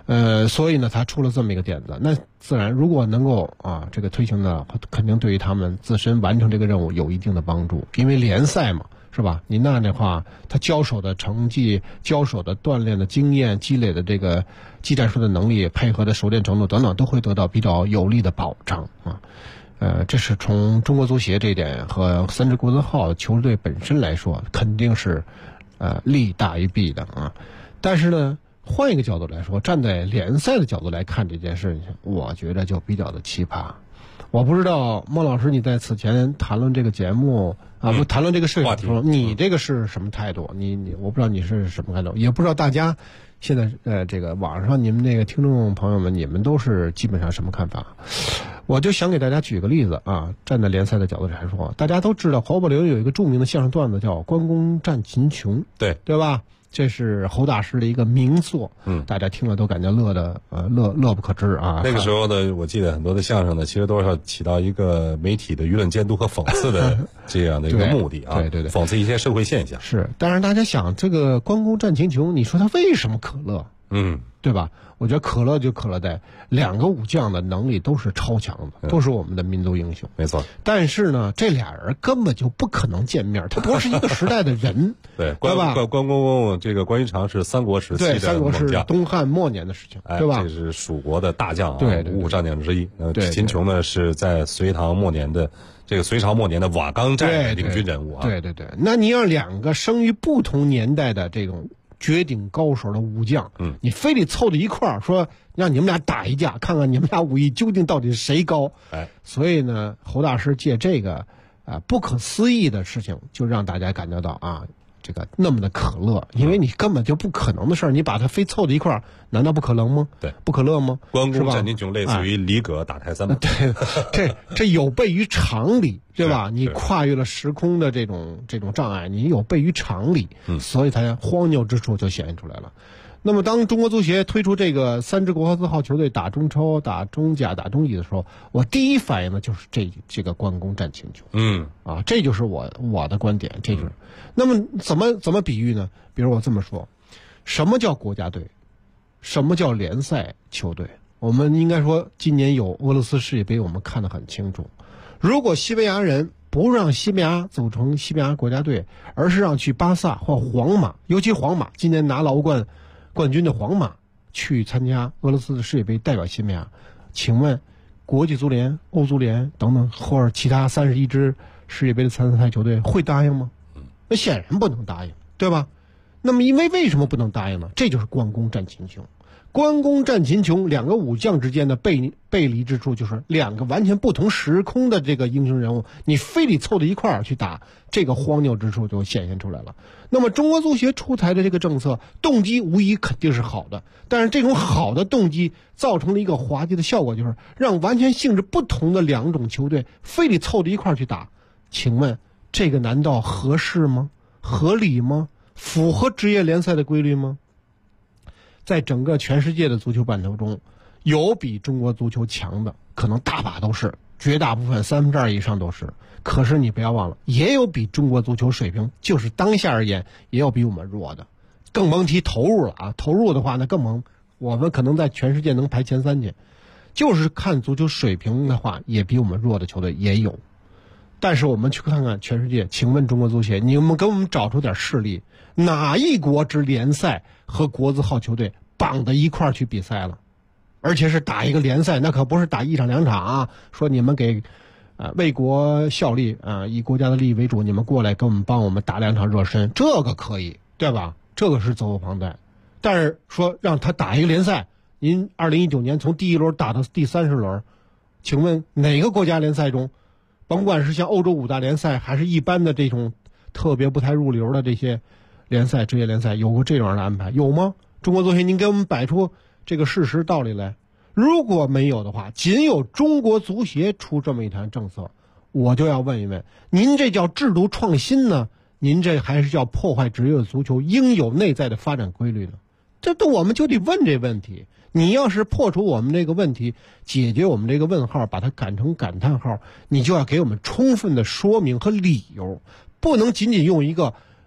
所以呢，他出了这么一个点子。那自然，如果能够这个推行呢，肯定对于他们自身完成这个任务有一定的帮助。因为联赛嘛，是吧？你那样的话，他交手的成绩、交手的锻炼的经验、积累的这个技战术的能力、配合的熟练程度等等，都会得到比较有力的保障啊。这是从中国足协这一点和3支国字号球队本身来说，肯定是利大于弊的啊。但是呢，换一个角度来说，站在联赛的角度来看这件事情，我觉得就比较的奇葩。我不知道孟老师你在此前谈论这个节目不谈论这个事情的时候，你这个是什么态度？我不知道你是什么态度，也不知道大家现在这个网上你们那个听众朋友们，你们都是基本上什么看法？我就想给大家举个例子啊，站在联赛的角度来说，大家都知道侯宝林有一个著名的相声段子叫《关公战秦琼》，对吧？这是侯大师的一个名作，大家听了都感觉乐不可支啊。 那个时候的，我记得很多的相声呢，其实都是要起到一个媒体的舆论监督和讽刺的这样的一个目的啊， 对， 讽刺一些社会现象。 是，但是大家想，这个关公战秦琼，你说他为什么可乐？对吧？我觉得可乐就可乐在两个武将的能力都是超强的，都是我们的民族英雄， 没错。 但是呢，这俩人根本就不可能见面，他不是一个时代的人， 对吧？ 关公这个关云长是三国时期的猛将， 对，三国是东汉末年的事情，对吧？ 这是蜀国的大将对， 五虎上将之一。秦琼呢是在隋朝末年的瓦岗寨领军人物啊。 对，那你要两个生于不同年代的这种绝顶高手的武将，你非得凑到一块儿说让你们俩打一架，看看你们俩武艺究竟到底是谁高。所以呢，侯大师借这个不可思议的事情，就让大家感觉到这个那么的可乐，因为你根本就不可能的事儿，你把它非凑到一块儿，难道不可能吗？ 对， 不可乐吗？ 关公战秦琼类似于李葛打泰山嘛？ 对，这有悖于常理，对吧？你跨越了时空的这种障碍，你有悖于常理，所以它荒谬之处就显现出来了。那么，当中国足协推出这个3支国字号球队打中超、打中甲、打中乙的时候，我第一反应呢就是这个关公战秦琼。这就是我的观点，这是。那么怎么比喻呢？比如我这么说，什么叫国家队？什么叫联赛球队？我们应该说，今年有俄罗斯世界杯，我们看得很清楚。如果西班牙人不让西班牙组成西班牙国家队，而是让去巴萨或皇马，尤其皇马今年拿了欧冠冠军的皇马去参加俄罗斯的世界杯，代表西班牙，请问国际足联、欧足联等等或者其他31支世界杯的参赛球队会答应吗？那显然不能答应，对吧？那么为什么不能答应呢？这就是关公战秦琼。关公战秦琼，两个武将之间的背离之处，就是两个完全不同时空的这个英雄人物，你非得凑到一块儿去打，这个荒谬之处就显现出来了。那么中国足协出台的这个政策动机无疑肯定是好的，但是这种好的动机造成了一个滑稽的效果，就是让完全性质不同的两种球队非得凑到一块儿去打。请问这个难道合适吗？合理吗？符合职业联赛的规律吗？在整个全世界的足球版图中，有比中国足球强的，可能大把都是，绝大部分2/3以上都是。可是你不要忘了，也有比中国足球水平，就是当下而言，也有比我们弱的，更甭提投入了啊！投入的话，那更甭，我们可能在全世界能排前3去。就是看足球水平的话，也比我们弱的球队也有。但是我们去看看全世界，请问中国足协，你们给我们找出点事例，哪一国之联赛和国字号球队绑在一块儿去比赛了？而且是打一个联赛，那可不是打1场2场啊！说你们给为国效力以国家的利益为主，你们过来给我们帮我们打2场热身，这个可以，对吧？这个是责无旁贷。但是说让他打一个联赛，您2019年从第1轮打到第30轮，请问哪个国家联赛中，甭管是像欧洲5大联赛，还是一般的这种特别不太入流的这些联赛、职业联赛，有过这样的安排？有吗？中国足协，您给我们摆出这个事实道理来。如果没有的话，仅有中国足协出这么一条政策，我就要问一问，您这叫制度创新呢？您这还是叫破坏职业足球应有内在的发展规律呢？这都我们就得问这问题。你要是破除我们这个问题，解决我们这个问号，把它改成感叹号，你就要给我们充分的说明和理由，不能仅仅用一个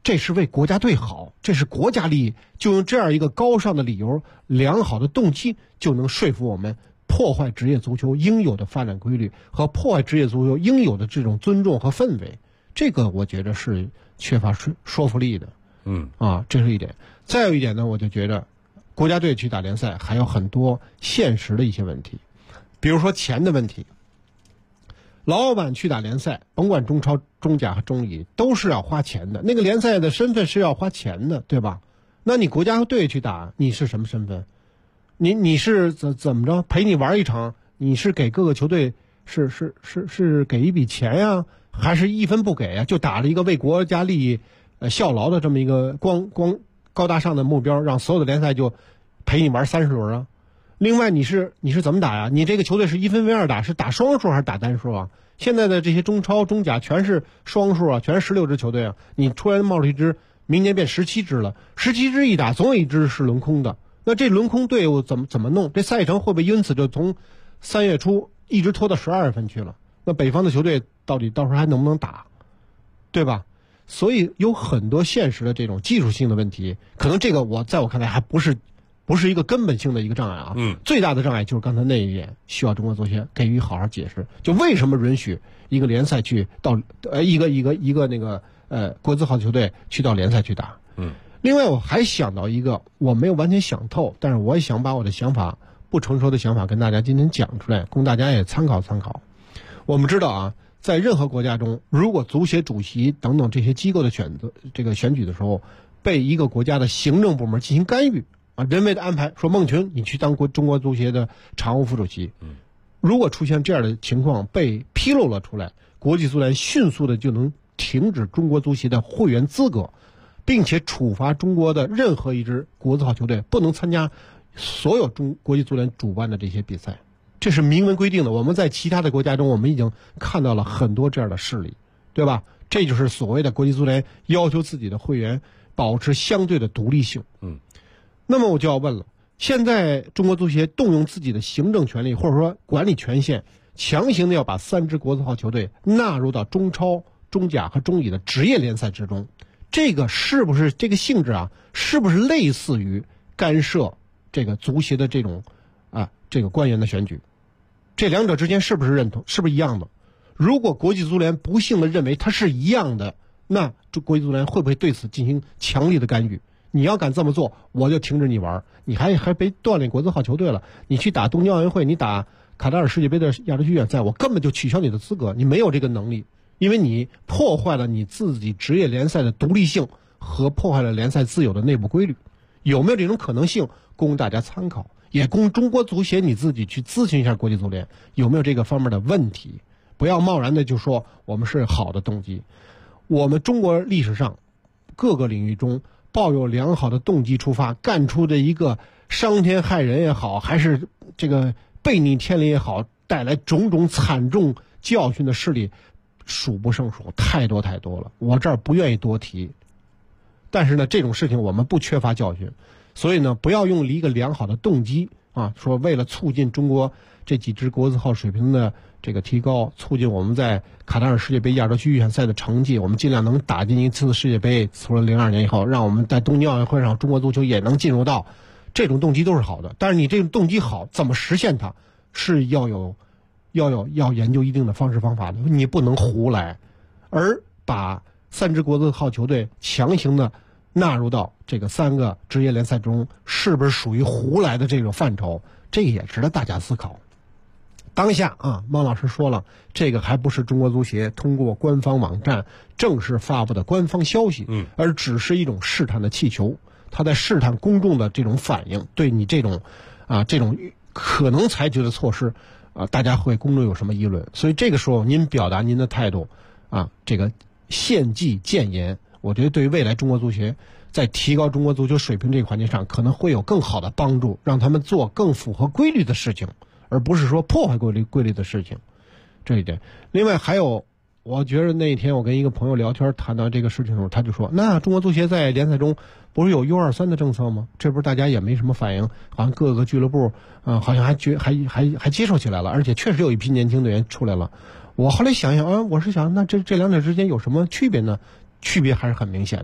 这是为国家队好，这是国家利益，就用这样一个高尚的理由、良好的动机，就能说服我们破坏职业足球应有的发展规律和破坏职业足球应有的这种尊重和氛围。这个我觉得是缺乏说服力的。这是一点。再有一点呢，我就觉得国家队去打联赛还有很多现实的一些问题，比如说钱的问题。老板去打联赛，甭管中超、中甲和中乙，都是要花钱的。那个联赛的身份是要花钱的，对吧？那你国家队去打，你是什么身份？你是怎么着陪你玩一场？你是给各个球队是给一笔钱呀，还是一分不给啊？就打了一个为国家利益效劳的这么一个光高大上的目标，让所有的联赛就陪你玩30轮啊？另外你是怎么打呀？你这个球队是一分为二打，是打双数还是打单数啊？现在的这些中超、中甲全是双数啊，全是16支球队啊。你突然冒出一支，明年变17支了，17支一打，总有一支是轮空的。那这轮空队伍怎么弄？这赛程会不会因此就从3月初一直拖到12月份去了？那北方的球队到底到时候还能不能打，对吧？所以有很多现实的这种技术性的问题，可能这个在我看来还不是一个根本性的一个障碍啊。最大的障碍就是刚才那一点，需要中国足协给予好好解释，就为什么允许一个联赛去到一个那个国字号球队去到联赛去打。另外我还想到一个我没有完全想透，但是我也想把我的想法不成熟的想法跟大家今天讲出来，供大家也参考参考。我们知道啊，在任何国家中，如果足协主席等等这些机构的选举的时候，被一个国家的行政部门进行干预啊，人为的安排说孟群你去当中国足协的常务副主席。如果出现这样的情况被披露了出来，国际足联迅速的就能停止中国足协的会员资格，并且处罚中国的任何一支国字号球队不能参加所有国际足联主办的这些比赛。这是明文规定的，我们在其他的国家中我们已经看到了很多这样的事例，对吧？这就是所谓的国际足联要求自己的会员保持相对的独立性。那么我就要问了，现在中国足协动用自己的行政权力或者说管理权限，强行的要把3支国字号球队纳入到中超、中甲和中乙的职业联赛之中，这个是不是这个性质啊？是不是类似于干涉这个足协的这种这个官员的选举？这两者之间是不是认同？是不是一样的？如果国际足联不幸的认为它是一样的，那国际足联会不会对此进行强力的干预？你要敢这么做，我就停止你玩。你还被锻炼国字号球队了，你去打东京奥运会，你打卡塔尔世界杯的亚洲区预选赛，我根本就取消你的资格，你没有这个能力，因为你破坏了你自己职业联赛的独立性和破坏了联赛自有的内部规律。有没有这种可能性，供大家参考，也供中国足协你自己去咨询一下国际足联有没有这个方面的问题。不要贸然的就说我们是好的动机。我们中国历史上各个领域中抱有良好的动机出发，干出的一个伤天害人也好，还是这个背逆天理也好，带来种种惨重教训的事例数不胜数，太多太多了，我这儿不愿意多提。但是呢，这种事情我们不缺乏教训，所以呢，不要用一个良好的动机说为了促进中国这几支国字号水平的这个提高，促进我们在卡塔尔世界杯亚洲区预选赛的成绩，我们尽量能打进一次世界杯，除了02年以后，让我们在东京奥运会上中国足球也能进入到，这种动机都是好的。但是你这种动机好，怎么实现它，是要研究一定的方式方法的，你不能胡来，而把3支国字号球队强行的纳入到这个3个职业联赛中，是不是属于胡来的这种范畴？这个也值得大家思考。当下孟老师说了，这个还不是中国足协通过官方网站正式发布的官方消息，而只是一种试探的气球，他在试探公众的这种反应，对你这种可能采取的措施大家会公众有什么议论？所以这个时候您表达您的态度这个献计谏言，我觉得对于未来中国足协在提高中国足球水平这个环节上可能会有更好的帮助，让他们做更符合规律的事情，而不是说破坏规律的事情，这一点。另外还有，我觉得那天我跟一个朋友聊天谈到这个事情的时候，他就说，那中国足协在联赛中不是有 U23的政策吗？这不是大家也没什么反应，好像各个俱乐部好像还接受起来了，而且确实有一批年轻队员出来了。我后来想想我是想，那这两者之间有什么区别呢？区别还是很明显的。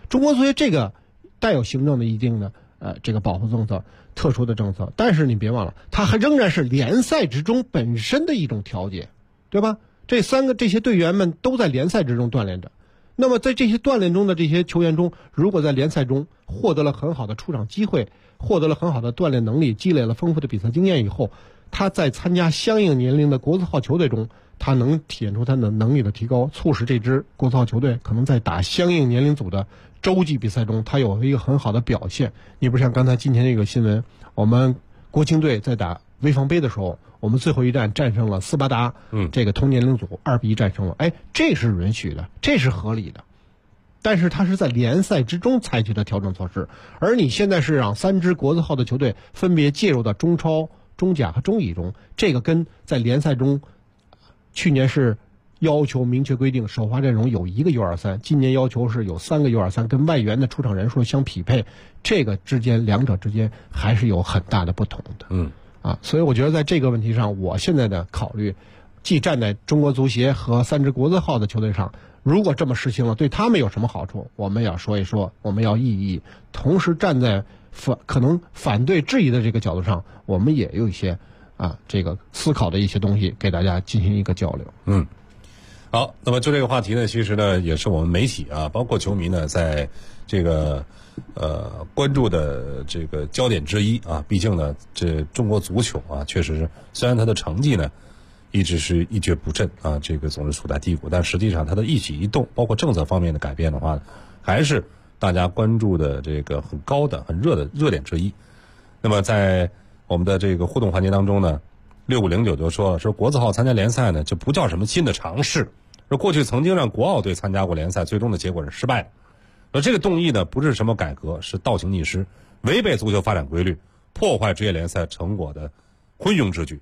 中国足协这个带有行政的一定的这个保护政策、特殊的政策，但是你别忘了，它还仍然是联赛之中本身的一种调节，对吧？这些队员们都在联赛之中锻炼着。那么在这些锻炼中的这些球员中，如果在联赛中获得了很好的出场机会，获得了很好的锻炼能力，积累了丰富的比赛经验以后，他在参加相应年龄的国字号球队中，他能体现出他的能力的提高，促使这支国字号球队可能在打相应年龄组的洲际比赛中，他有一个很好的表现。你不像刚才今天这个新闻，我们国青队在打潍坊杯的时候，我们最后一战战胜了斯巴达，这个同年龄组2-1战胜了，这是允许的，这是合理的。但是他是在联赛之中采取的调整措施，而你现在是让3支国字号的球队分别介入到中超、中甲和中乙中，这个跟在联赛中去年是要求明确规定首发阵容有1个 U23， 今年要求是有3个 U23， 跟外援的出场人数相匹配，这个两者之间还是有很大的不同的。所以我觉得在这个问题上，我现在的考虑，既站在中国足协和3支国字号的球队上，如果这么实行了，对他们有什么好处，我们要说一说，我们要异议。同时站在可能反对质疑的这个角度上，我们也有一些这个思考的一些东西，给大家进行一个交流。 好，那么就这个话题呢，其实呢也是我们媒体包括球迷呢，在这个关注的这个焦点之一毕竟呢，这中国足球确实是虽然它的成绩呢一直是一蹶不振这个总是处在低谷，但实际上它的一举一动，包括政策方面的改变的话，还是大家关注的这个很高的、很热的热点之一。那么在我们的这个互动环节当中呢，6509就说了，说国字号参加联赛呢，这不叫什么新的尝试。说过去曾经让国奥队参加过联赛，最终的结果是失败的。说这个动议呢，不是什么改革，是倒行逆施，违背足球发展规律，破坏职业联赛成果的昏庸之举。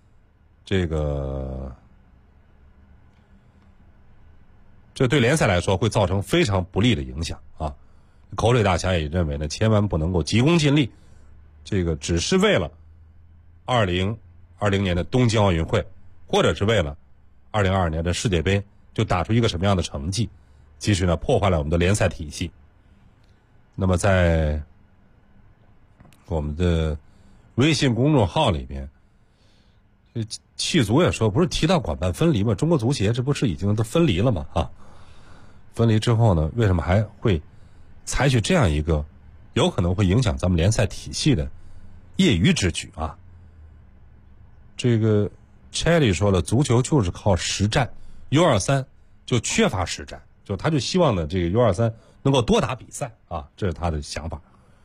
这对联赛来说会造成非常不利的影响口水大侠也认为呢，千万不能够急功近利，这个只是为了2020年的东京奥运会，或者是为了2022年的世界杯就打出一个什么样的成绩，其实呢破坏了我们的联赛体系。那么在我们的微信公众号里边，气足也说，不是提到管办分离吗？中国足协这不是已经都分离了吗？分离之后呢，为什么还会采取这样一个有可能会影响咱们联赛体系的业余之举这个 Cherry 说了，足球就是靠实战 ，U23 就缺乏实战，他就希望呢这个 U23 能够多打比赛这是他的想法。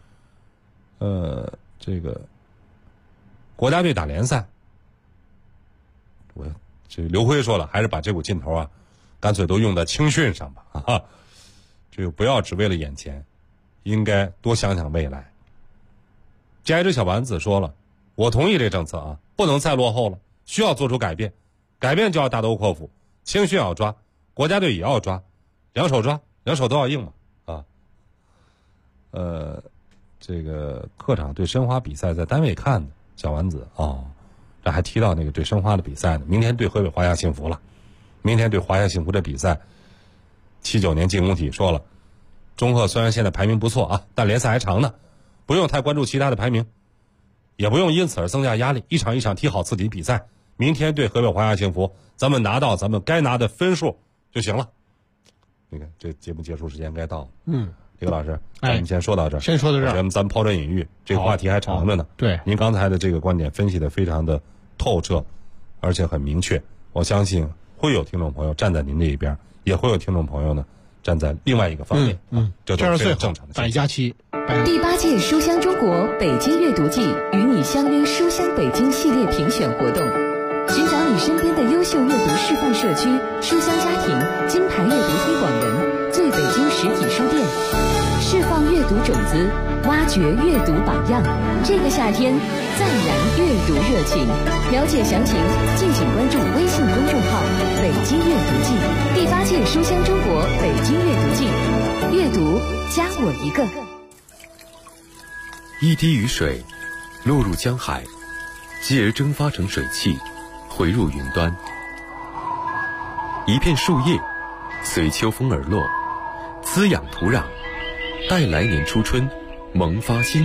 这个国家队打联赛，刘辉说了，还是把这股劲头干脆都用在青训上吧这个不要只为了眼前，应该多想想未来。加一只小丸子说了，我同意这政策不能再落后了，需要做出改变，改变就要大刀阔斧，青训要抓，国家队也要抓，两手抓，两手都要硬嘛这个客场对申花比赛在单位看的小丸子这还提到那个对申花的比赛呢，明天对河北华夏幸福了。明天对华夏幸福的比赛，79年进攻体说了，中赫虽然现在排名不错但联赛还长呢，不用太关注其他的排名，也不用因此而增加压力，一场一场踢好自己比赛。明天对河北华夏幸福，咱们拿到咱们该拿的分数就行了。你看这节目结束时间该到了。李老师，咱们先说到这儿， 先说到这儿。 咱们抛砖引玉，这个话题还长着呢。 对， 您刚才的这个观点分析的非常的透彻，而且很明确。我相信会有听众朋友站在您这一边，也会有听众朋友呢站在另外一个方面。这都是非常正常的。 百家期， 第8届书香中国北京阅读季与你相约书香北京系列评选活动，寻找你身边的优秀阅读示范社区、书香家庭、金牌阅读推广人、最北京实体书店，释放阅读种子，挖掘阅读榜样。这个夏天再燃阅读热情，了解详情敬请关注微信公众号北京阅读季。第8届书香中国北京阅读季，阅读加我一个。 一滴雨水落入江海，继而蒸发成水汽，回入云端。一片树叶随秋风而落，滋养土壤， 待来年初春，萌发新